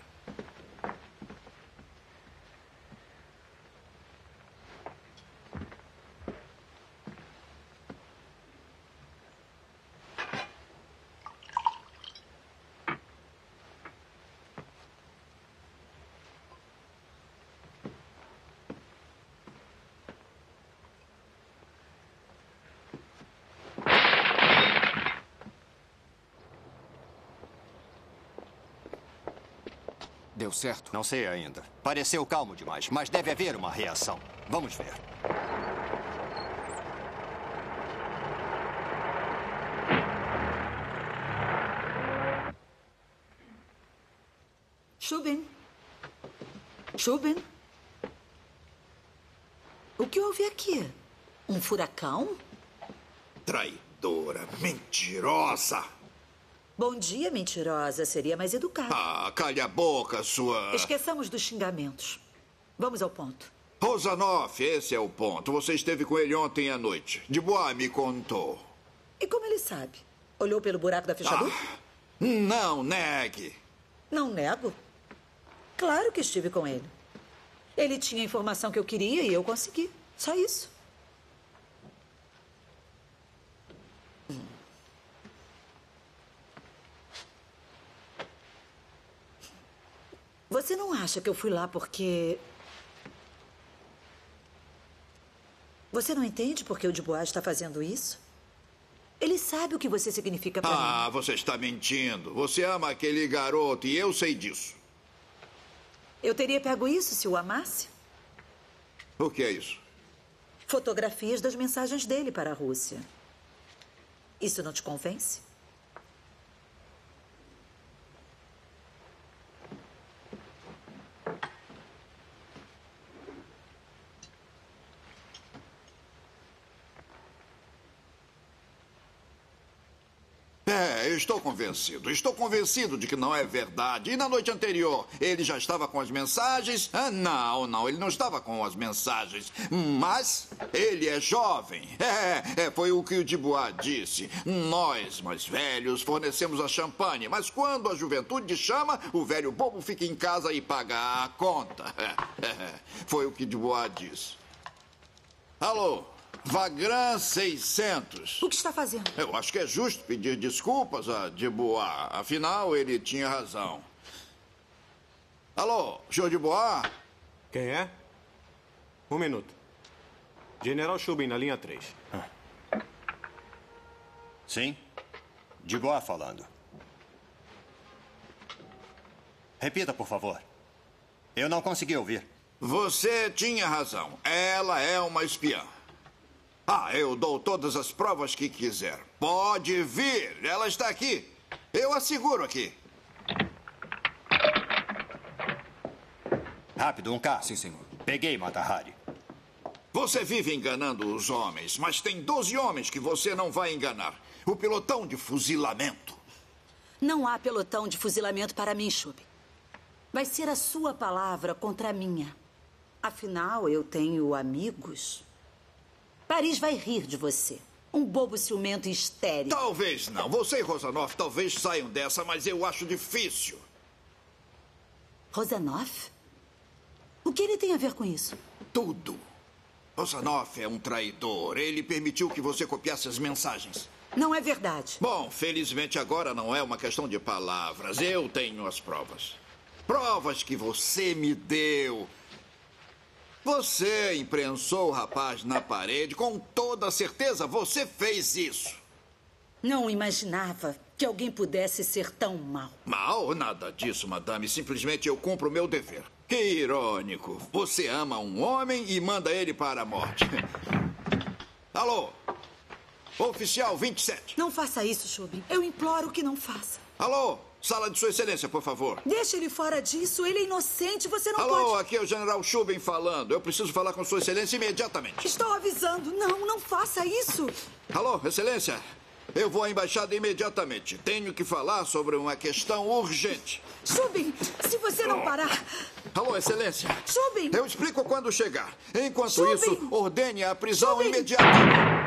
Deu certo? Não sei ainda. Pareceu calmo demais, mas deve haver uma reação. Vamos ver. Shubin. Shubin. O que houve aqui? Um furacão? Traidora, mentirosa. Bom dia, mentirosa. Seria mais educado. Ah, calha a boca, sua... Esqueçamos dos xingamentos. Vamos ao ponto. Rosanov, esse é o ponto. Você esteve com ele ontem à noite. Dubois me contou. E como ele sabe? Olhou pelo buraco da fechadura? Não negue. Não nego. Claro que estive com ele. Ele tinha a informação que eu queria e eu consegui. Só isso. Você não acha que eu fui lá porque... Você não entende por que o Dubois está fazendo isso? Ele sabe o que você significa para mim. Ah, você está mentindo. Você ama aquele garoto e eu sei disso. Eu teria pego isso se o amasse? O que é isso? Fotografias das mensagens dele para a Rússia. Isso não te convence? Estou convencido. Estou convencido de que não é verdade. E na noite anterior, ele já estava com as mensagens? Ah, não, ele não estava com as mensagens. Mas ele é jovem. Foi o que o Dubois disse. Nós, mais velhos, fornecemos a champanhe. Mas quando a juventude chama, o velho bobo fica em casa e paga a conta. Foi o que Dubois disse. Alô? Vagrant 600. O que está fazendo? Eu acho que é justo pedir desculpas a Dubois. Afinal, ele tinha razão. Alô, senhor Dubois? Quem é? Um minuto. General Shubin, na linha 3. Sim? Dubois falando. Repita, por favor. Eu não consegui ouvir. Você tinha razão. Ela é uma espiã. Ah, eu dou todas as provas que quiser. Pode vir, ela está aqui. Eu asseguro aqui. Rápido, um carro. Sim, senhor. Peguei, Mata Hari. Você vive enganando os homens, mas tem 12 homens que você não vai enganar. O pelotão de fuzilamento. Não há pelotão de fuzilamento para mim, Shubin. Vai ser a sua palavra contra a minha. Afinal, eu tenho amigos. Paris vai rir de você. Um bobo ciumento e estéril. Talvez não. Você e Rosanov talvez saiam dessa, mas eu acho difícil. Rosanov? O que ele tem a ver com isso? Tudo. Rosanov é um traidor. Ele permitiu que você copiasse as mensagens. Não é verdade. Bom, felizmente agora não é uma questão de palavras. Eu tenho as provas. Provas que você me deu. Você imprensou o rapaz na parede. Com toda certeza, você fez isso. Não imaginava que alguém pudesse ser tão mau. Mal? Nada disso, madame. Simplesmente eu cumpro o meu dever. Que irônico. Você ama um homem e manda ele para a morte. Alô? Oficial 27. Não faça isso, Chubin. Eu imploro que não faça. Alô? Sala de Sua Excelência, por favor. Deixa ele fora disso. Ele é inocente. Você não pode... Alô, aqui é o General Chubin falando. Eu preciso falar com Sua Excelência imediatamente. Estou avisando. Não faça isso. Alô, Excelência? Eu vou à embaixada imediatamente. Tenho que falar sobre uma questão urgente. Chubin, se você não parar... Alô, Excelência. Chubin! Eu explico quando chegar. Enquanto Chubin! isso, ordene a prisão Chubin! imediata.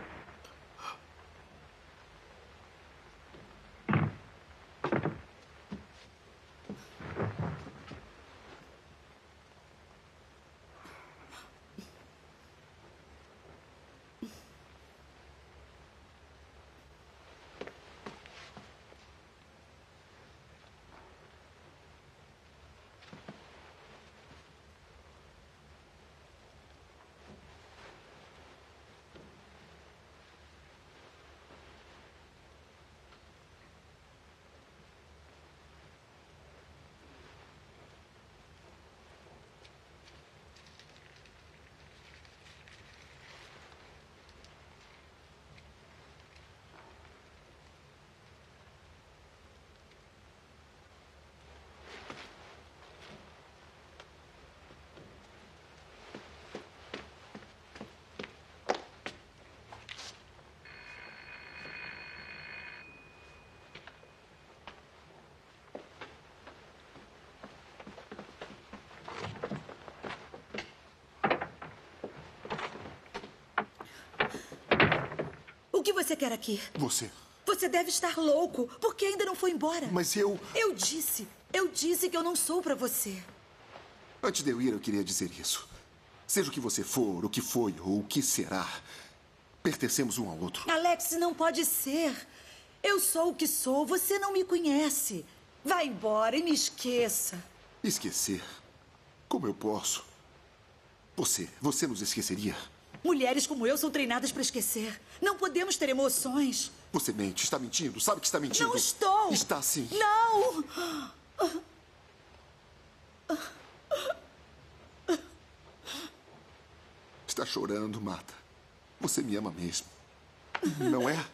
O que você quer aqui? Você. Você deve estar louco, porque ainda não foi embora. Mas eu... Eu disse que eu não sou pra você. Antes de eu ir, eu queria dizer isso. Seja o que você for, o que foi ou o que será, pertencemos um ao outro. Alex, não pode ser. Eu sou o que sou, você não me conhece. Vá embora e me esqueça. Esquecer? Como eu posso? Você nos esqueceria? Mulheres como eu são treinadas para esquecer. Não podemos ter emoções. Você mente, está mentindo, sabe que está mentindo. Não estou. Está sim. Não! Está chorando, Marta. Você me ama mesmo. Não é?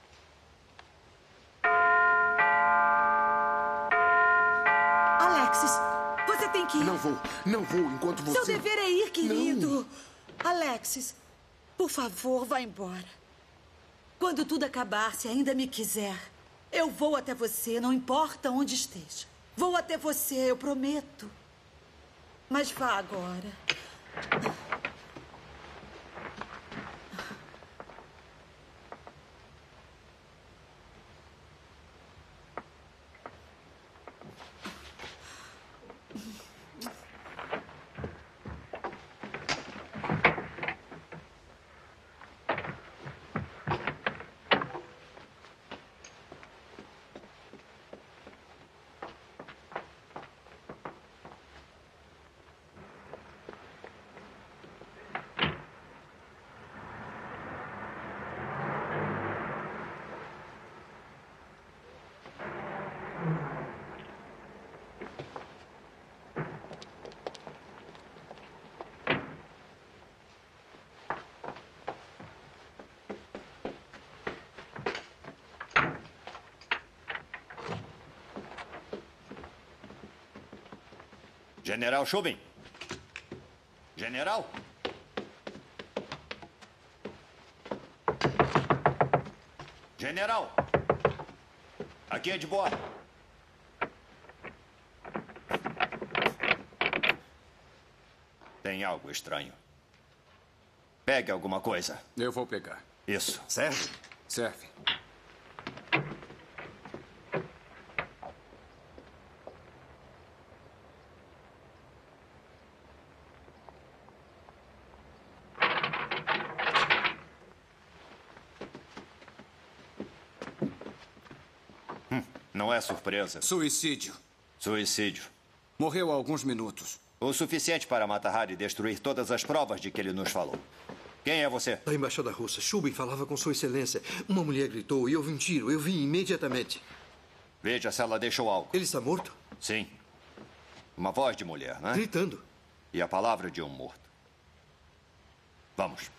Alexis, você tem que ir. Não vou enquanto você... Seu dever é ir, querido. Não. Alexis, por favor, vá embora. Quando tudo acabar, se ainda me quiser, eu vou até você, não importa onde esteja. Vou até você, eu prometo. Mas vá agora. General Chubin. General? General! Aqui é de boa. Tem algo estranho. Pegue alguma coisa. Eu vou pegar. Isso. Serve? Serve. Não é surpresa. Suicídio. Suicídio. Morreu há alguns minutos. O suficiente para Mata Hari destruir todas as provas de que ele nos falou. Quem é você? Da Embaixada Russa. Shubin falava com Sua Excelência. Uma mulher gritou e houve um tiro. Eu vi imediatamente. Veja se ela deixou algo. Ele está morto? Sim. Uma voz de mulher, não é? Gritando. E a palavra de um morto. Vamos.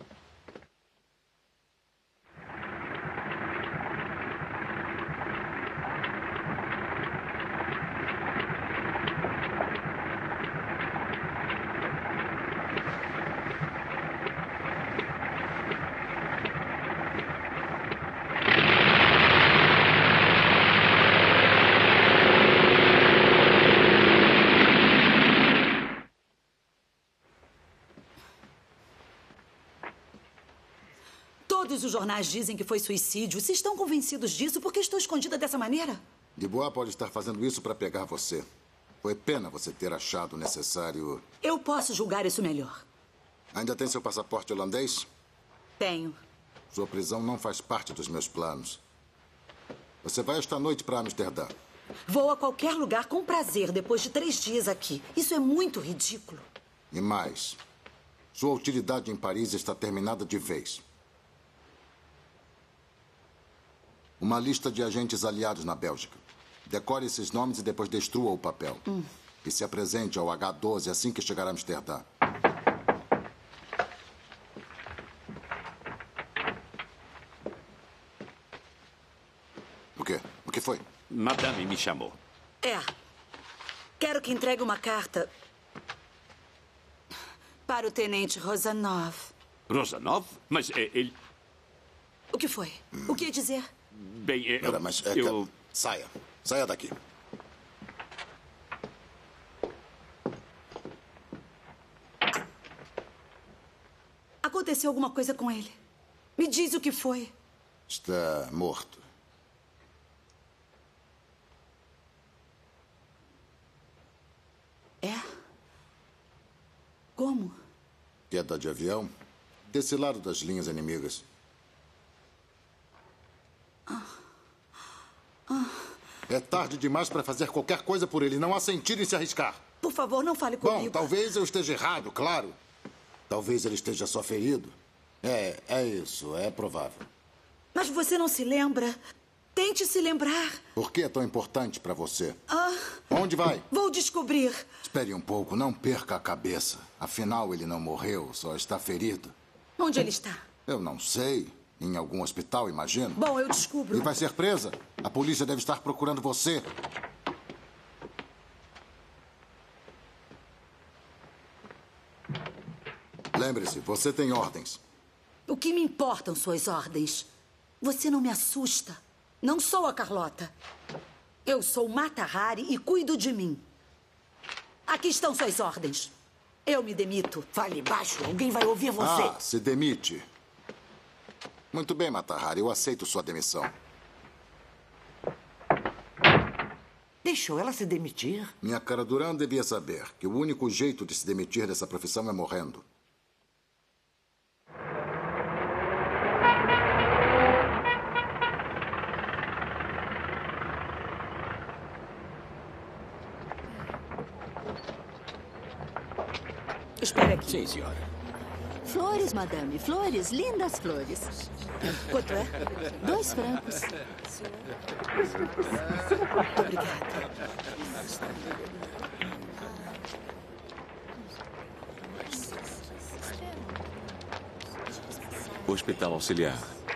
Todos os jornais dizem que foi suicídio. Se estão convencidos disso, por que estou escondida dessa maneira? Dubois pode estar fazendo isso para pegar você. Foi pena você ter achado necessário... Eu posso julgar isso melhor. Ainda tem seu passaporte holandês? Tenho. Sua prisão não faz parte dos meus planos. Você vai esta noite para Amsterdã. Vou a qualquer lugar com prazer depois de 3 dias aqui. Isso é muito ridículo. E mais, sua utilidade em Paris está terminada de vez. Uma lista de agentes aliados na Bélgica. Decore esses nomes e depois destrua o papel. E se apresente ao H12 assim que chegar a Amsterdã. O quê? O que foi? Madame me chamou. Quero que entregue uma carta para o tenente Rosanov. Rosanov? Mas ele... O que foi? O que ia dizer? Bem, Mas saia. Saia daqui. Aconteceu alguma coisa com ele? Me diz o que foi. Está morto. É? Como? Queda de avião? Desse lado das linhas inimigas. É tarde demais para fazer qualquer coisa por ele. Não há sentido em se arriscar. Por favor, não fale comigo. Bom, talvez eu esteja errado, claro. Talvez ele esteja só ferido. É isso, é provável. Mas você não se lembra? Tente se lembrar. Por que é tão importante para você? Onde vai? Vou descobrir. Espere um pouco, não perca a cabeça. Afinal, ele não morreu, só está ferido. Onde ele está? Eu não sei. Em algum hospital, imagino. Bom, eu descubro. E vai ser presa. A polícia deve estar procurando você. Lembre-se, você tem ordens. O que me importam suas ordens? Você não me assusta. Não sou a Carlota. Eu sou Mata Hari e cuido de mim. Aqui estão suas ordens. Eu me demito. Fale baixo, alguém vai ouvir você. Se demite. Muito bem, Mata Hari, eu aceito sua demissão. Deixou ela se demitir? Minha cara Duran devia saber que o único jeito de se demitir dessa profissão é morrendo. Espere aqui. Sim, senhora. Flores, madame. Flores, lindas flores. Quanto é? 2 francos. Obrigada. Hospital Auxiliar.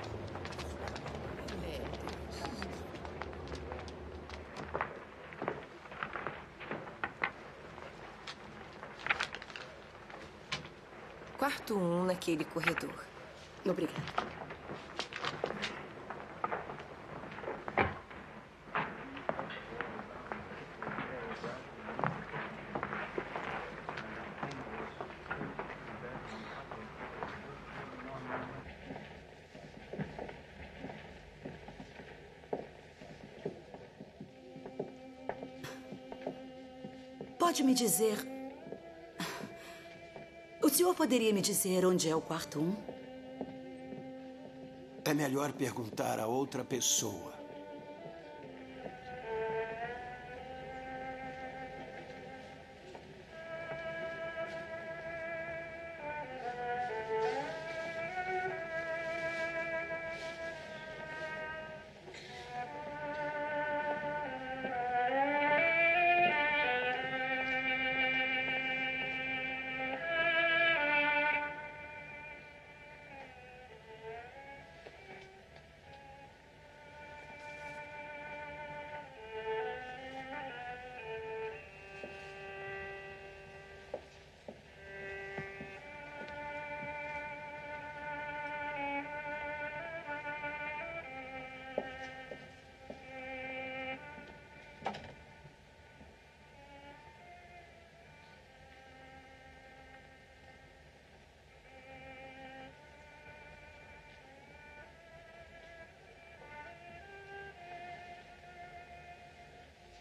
Quarto 1 naquele corredor. Obrigada. Pode me dizer... O senhor poderia me dizer onde é o quarto 1? É melhor perguntar a outra pessoa.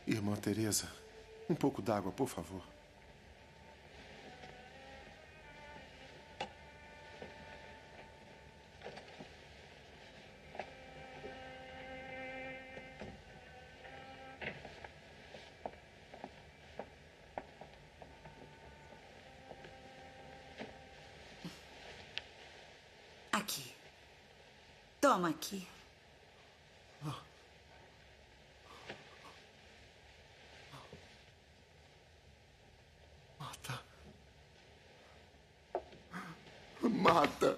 Irmã Teresa, um pouco d'água, por favor. Aqui. Toma aqui. Mata.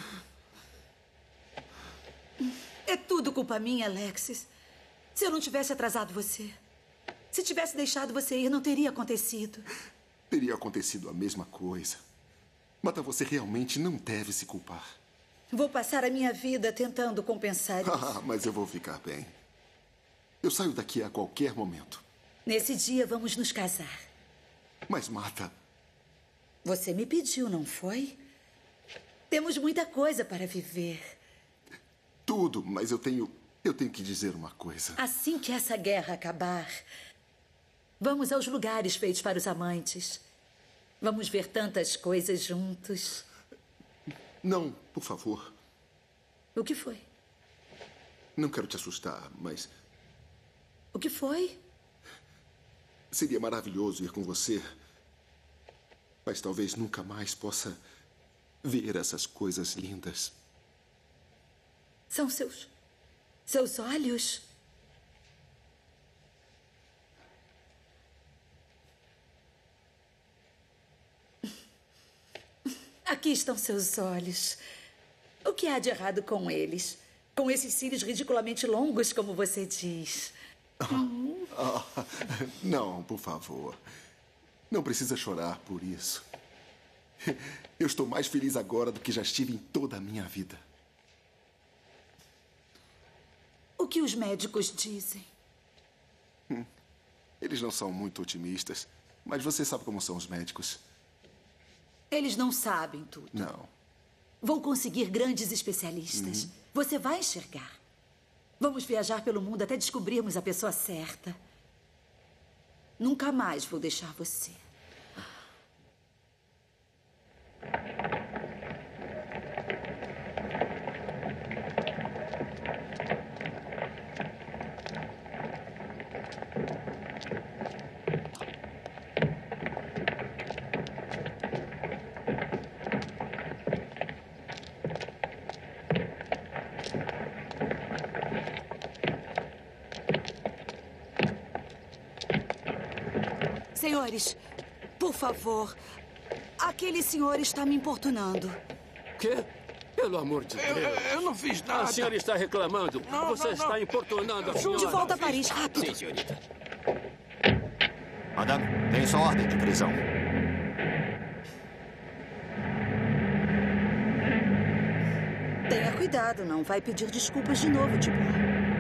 É tudo culpa minha, Alexis. Se eu não tivesse atrasado você, se tivesse deixado você ir, não teria acontecido. Teria acontecido a mesma coisa. Mata, você realmente não deve se culpar. Vou passar a minha vida tentando compensar isso. Mas eu vou ficar bem. Eu saio daqui a qualquer momento. Nesse dia, vamos nos casar. Mas, Marta... Você me pediu, não foi? Temos muita coisa para viver. Tudo, mas eu tenho que dizer uma coisa. Assim que essa guerra acabar, vamos aos lugares feitos para os amantes. Vamos ver tantas coisas juntos. Não, por favor. O que foi? Não quero te assustar, mas... O que foi? Seria maravilhoso ir com você. Mas talvez nunca mais possa ver essas coisas lindas. São seus olhos? Aqui estão seus olhos. O que há de errado com eles? Com esses cílios ridiculamente longos, como você diz. Não, por favor. Não precisa chorar por isso. Eu estou mais feliz agora do que já estive em toda a minha vida. O que os médicos dizem? Eles não são muito otimistas, mas você sabe como são os médicos. Eles não sabem tudo. Não. Vou conseguir grandes especialistas. Você vai enxergar. Vamos viajar pelo mundo até descobrirmos a pessoa certa. Nunca mais vou deixar você. Senhores, por favor, aquele senhor está me importunando. Quê? Pelo amor de Deus. Eu não fiz nada. A senhora está reclamando. Você está importunando a senhora. De volta a Paris, rápido. Sim, senhorita. Madame, tem sua ordem de prisão. Tenha cuidado, não vai pedir desculpas de novo, Dubois.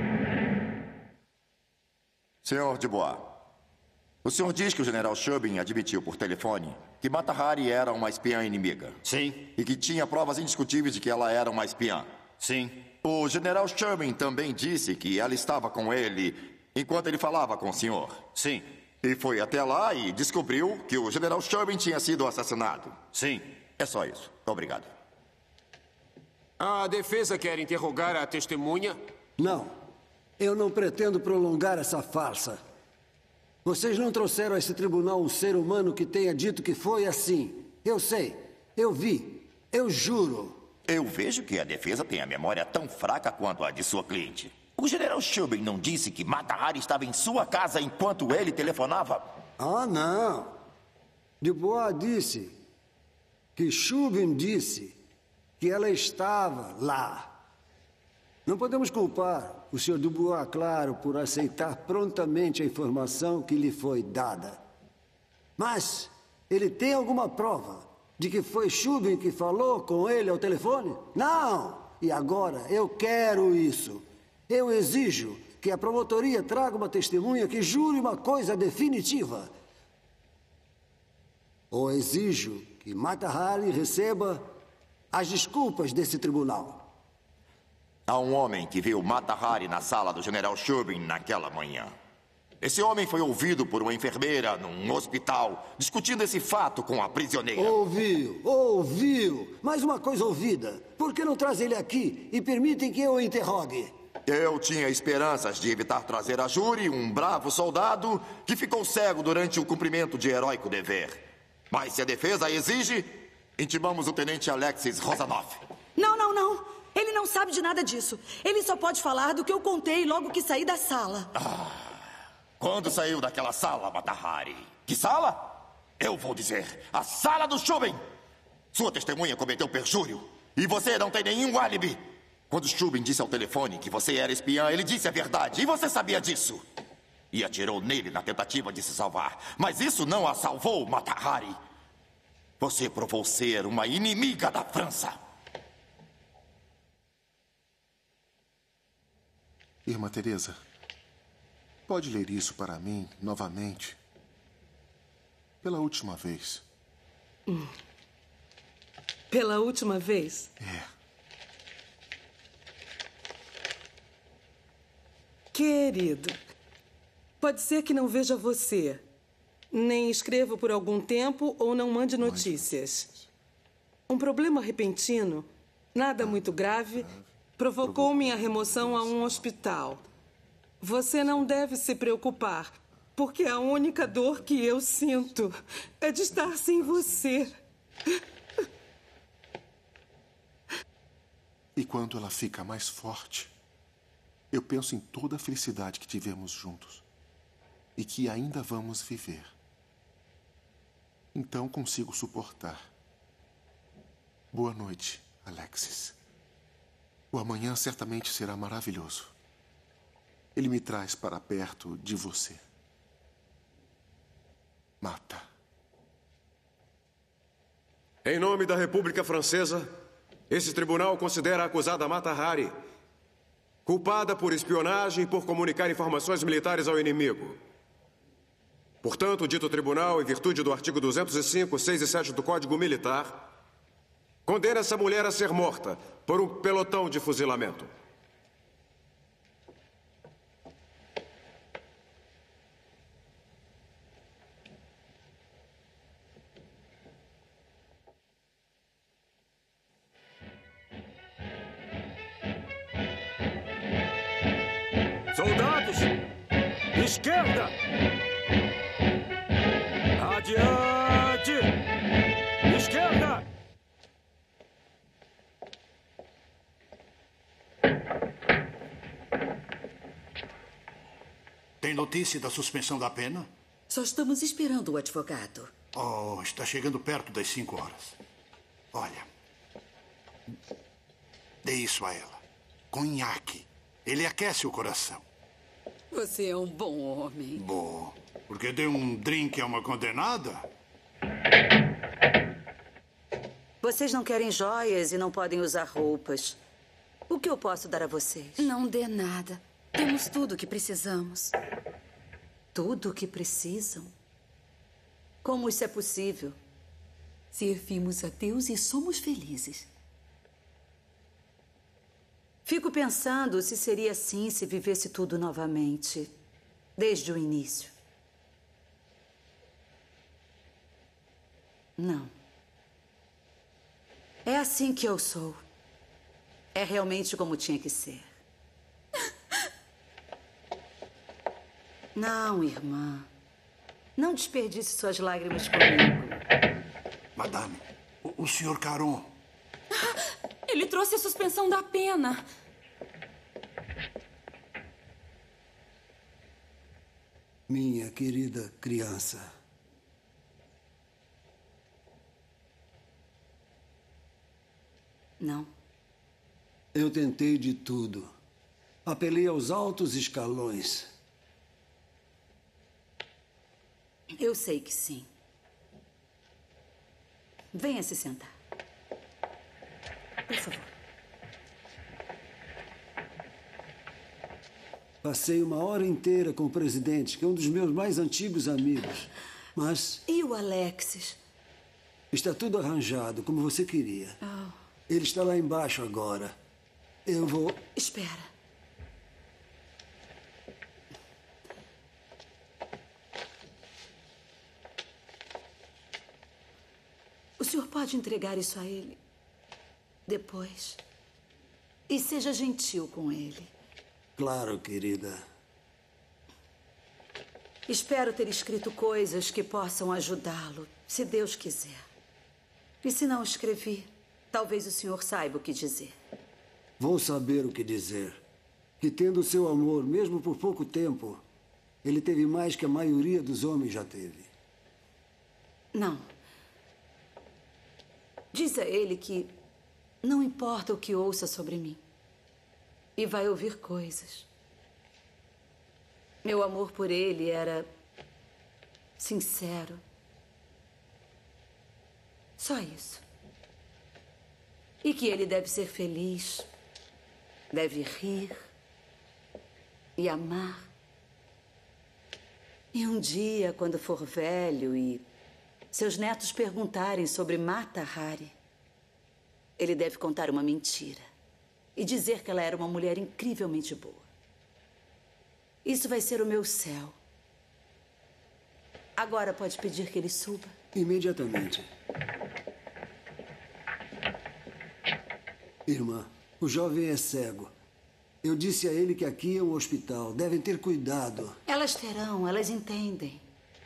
Senhor Dubois, o senhor diz que o general Shubin admitiu por telefone que Mata Hari era uma espiã inimiga. Sim. E que tinha provas indiscutíveis de que ela era uma espiã. Sim. O general Shubin também disse que ela estava com ele enquanto ele falava com o senhor. Sim. E foi até lá e descobriu que o general Shubin tinha sido assassinado. Sim. É só isso. Obrigado. A defesa quer interrogar a testemunha? Não. Eu não pretendo prolongar essa farsa. Vocês não trouxeram a esse tribunal um ser humano que tenha dito que foi assim. Eu sei. Eu vi. Eu juro. Eu vejo que a defesa tem a memória tão fraca quanto a de sua cliente. O general Shubin não disse que Mata Hari estava em sua casa enquanto ele telefonava? Ah, não. Dubois disse que Shubin disse que ela estava lá. Não podemos culpar o Sr. Dubois, claro, por aceitar prontamente a informação que lhe foi dada. Mas ele tem alguma prova de que foi Shubin que falou com ele ao telefone? Não! E agora eu quero isso. Eu exijo que a promotoria traga uma testemunha que jure uma coisa definitiva. Ou exijo que Mata Hari receba as desculpas desse tribunal. Há um homem que viu Mata Hari na sala do general Shubin naquela manhã. Esse homem foi ouvido por uma enfermeira num hospital, discutindo esse fato com a prisioneira. Ouviu. Mais uma coisa ouvida. Por que não traz ele aqui e permitem que eu o interrogue? Eu tinha esperanças de evitar trazer a júri um bravo soldado que ficou cego durante o cumprimento de heróico dever. Mas se a defesa exige, intimamos o tenente Alexis Rosanov. Não. Ele não sabe de nada disso. Ele só pode falar do que eu contei logo que saí da sala. Quando saiu daquela sala, Mata Hari? Que sala? Eu vou dizer, a sala do Shubin. Sua testemunha cometeu perjúrio e você não tem nenhum álibi. Quando Shubin disse ao telefone que você era espiã, ele disse a verdade e você sabia disso. E atirou nele na tentativa de se salvar. Mas isso não a salvou, Mata Hari. Você provou ser uma inimiga da França. Irmã Teresa, pode ler isso para mim novamente? Pela última vez. Pela última vez? É. Querido, pode ser que não veja você, nem escreva por algum tempo ou não mande notícias. Um problema repentino, nada muito grave, provocou minha remoção a um hospital. Você não deve se preocupar, porque a única dor que eu sinto é de estar sem você. E quando ela fica mais forte, eu penso em toda a felicidade que tivemos juntos e que ainda vamos viver. Então consigo suportar. Boa noite, Alexis. O amanhã certamente será maravilhoso. Ele me traz para perto de você. Mata. Em nome da República Francesa, esse tribunal considera a acusada Mata Hari culpada por espionagem e por comunicar informações militares ao inimigo. Portanto, o dito tribunal, em virtude do artigo 205, 6 e 7 do Código Militar, condena essa mulher a ser morta por um pelotão de fuzilamento. Soldados! Esquerda! Adiante! Esquerda! Tem notícia da suspensão da pena? Só estamos esperando o advogado. Oh, está chegando perto das 5 horas. Olha. Dê isso a ela. Conhaque. Ele aquece o coração. Você é um bom homem. Bom. Porque deu um drink a uma condenada? Vocês não querem joias e não podem usar roupas. O que eu posso dar a vocês? Não dê nada. Temos tudo o que precisamos. Tudo o que precisam? Como isso é possível? Servimos a Deus e somos felizes. Fico pensando se seria assim se vivesse tudo novamente, desde o início. Não. É assim que eu sou. É realmente como tinha que ser. Não, irmã. Não desperdice suas lágrimas comigo. Madame, o Sr. Caron. Ele trouxe a suspensão da pena. Minha querida criança. Não. Eu tentei de tudo. Apelei aos altos escalões. Eu sei que sim. Venha se sentar. Por favor. Passei uma hora inteira com o presidente, que é um dos meus mais antigos amigos. Mas... E o Alexis? Está tudo arranjado, como você queria. Oh. Ele está lá embaixo agora. Eu vou... Espera. pode entregar isso a ele depois. E seja gentil com ele. Claro, querida. Espero ter escrito coisas que possam ajudá-lo, se Deus quiser. E se não escrevi, talvez o senhor saiba o que dizer. Vou saber o que dizer. Que tendo seu amor, mesmo por pouco tempo, ele teve mais que a maioria dos homens já teve. Não. Diz a ele que não importa o que ouça sobre mim. E vai ouvir coisas. Meu amor por ele era sincero. Só isso. E que ele deve ser feliz, deve rir e amar. E um dia, quando for velho e seus netos perguntarem sobre Mata Hari, ele deve contar uma mentira e dizer que ela era uma mulher incrivelmente boa. Isso vai ser o meu céu. Agora pode pedir que ele suba? Imediatamente. Irmã, o jovem é cego. Eu disse a ele que aqui é um hospital. Devem ter cuidado. Elas terão, elas entendem.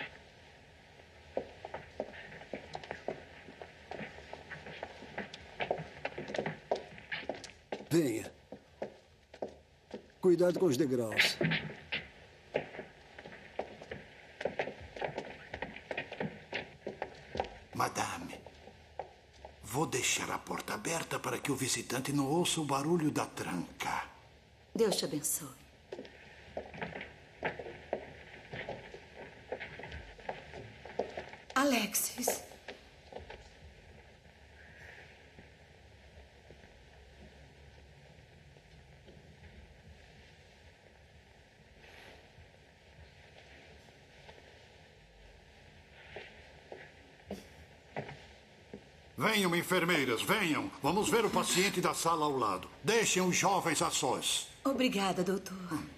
Venha. Cuidado com os degraus. Madame, vou deixar a porta aberta para que o visitante não ouça o barulho da tranca. Deus te abençoe. Alexis. Venham, enfermeiras, venham. Vamos ver o paciente da sala ao lado. Deixem os jovens a sós. Obrigada, doutor.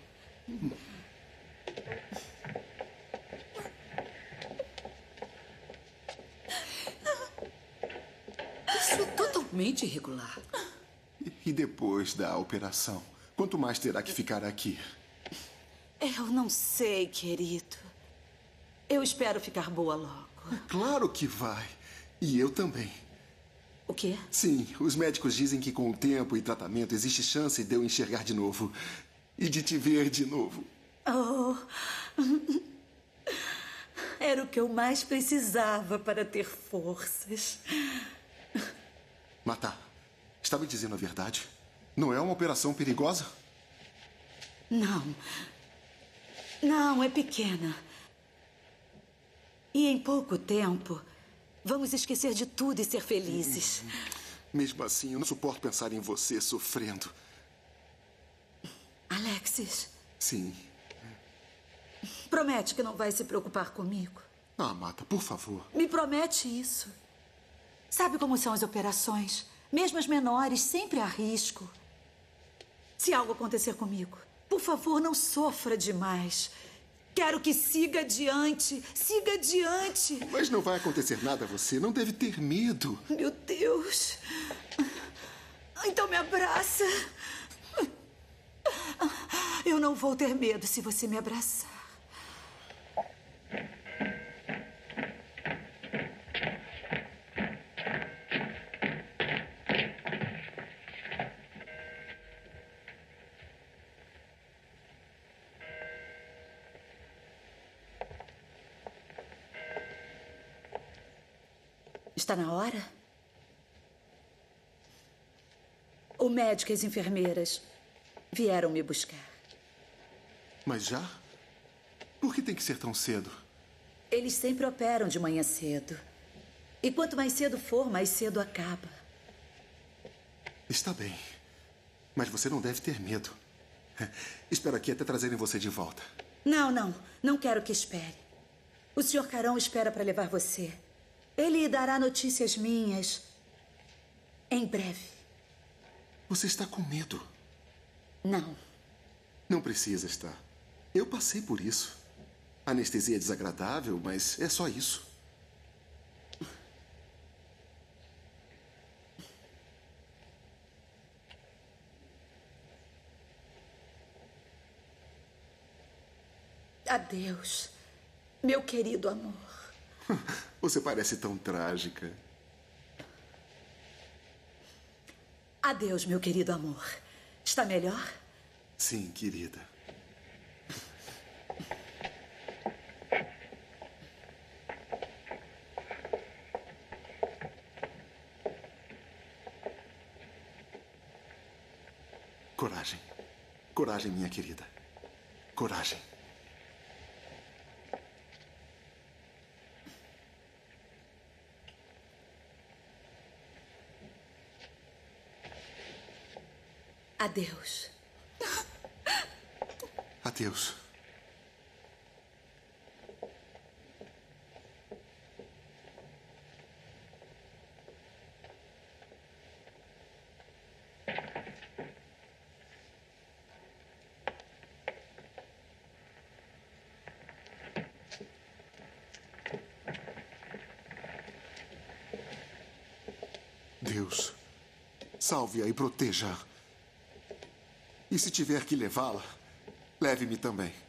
Isso é totalmente irregular. E depois da operação? Quanto mais terá que ficar aqui? Eu não sei, querido. Eu espero ficar boa logo. Claro que vai. E eu também. O quê? Sim, os médicos dizem que com o tempo e tratamento existe chance de eu enxergar de novo. E de te ver de novo. Oh. Era o que eu mais precisava para ter forças. Mata, está me dizendo a verdade? Não é uma operação perigosa? Não. Não, é pequena. E em pouco tempo, vamos esquecer de tudo e ser felizes. Mesmo assim, eu não suporto pensar em você sofrendo. Alexis. Sim. Promete que não vai se preocupar comigo. Ah, Mata, por favor. Me promete isso. Sabe como são as operações? Mesmo as menores, sempre há risco. Se algo acontecer comigo, por favor, não sofra demais. Quero que siga adiante. Siga adiante. Mas não vai acontecer nada a você. Não deve ter medo. Meu Deus. Então me abraça. Eu não vou ter medo se você me abraçar. Está na hora? O médico e as enfermeiras vieram me buscar. Mas já? Por que tem que ser tão cedo? Eles sempre operam de manhã cedo. E quanto mais cedo for, mais cedo acaba. Está bem. Mas você não deve ter medo. Espero aqui até trazerem você de volta. Não. Não quero que espere. O Sr. Carão espera para levar você. Ele lhe dará notícias minhas em breve. Você está com medo? Não. Não precisa estar. Eu passei por isso. Anestesia é desagradável, mas é só isso. Adeus, meu querido amor. Você parece tão trágica. Adeus, meu querido amor. Está melhor? Sim, querida. Coragem. Coragem, minha querida. Coragem. Adeus. Adeus. Deus, salve-a e proteja-a. E se tiver que levá-la, leve-me também.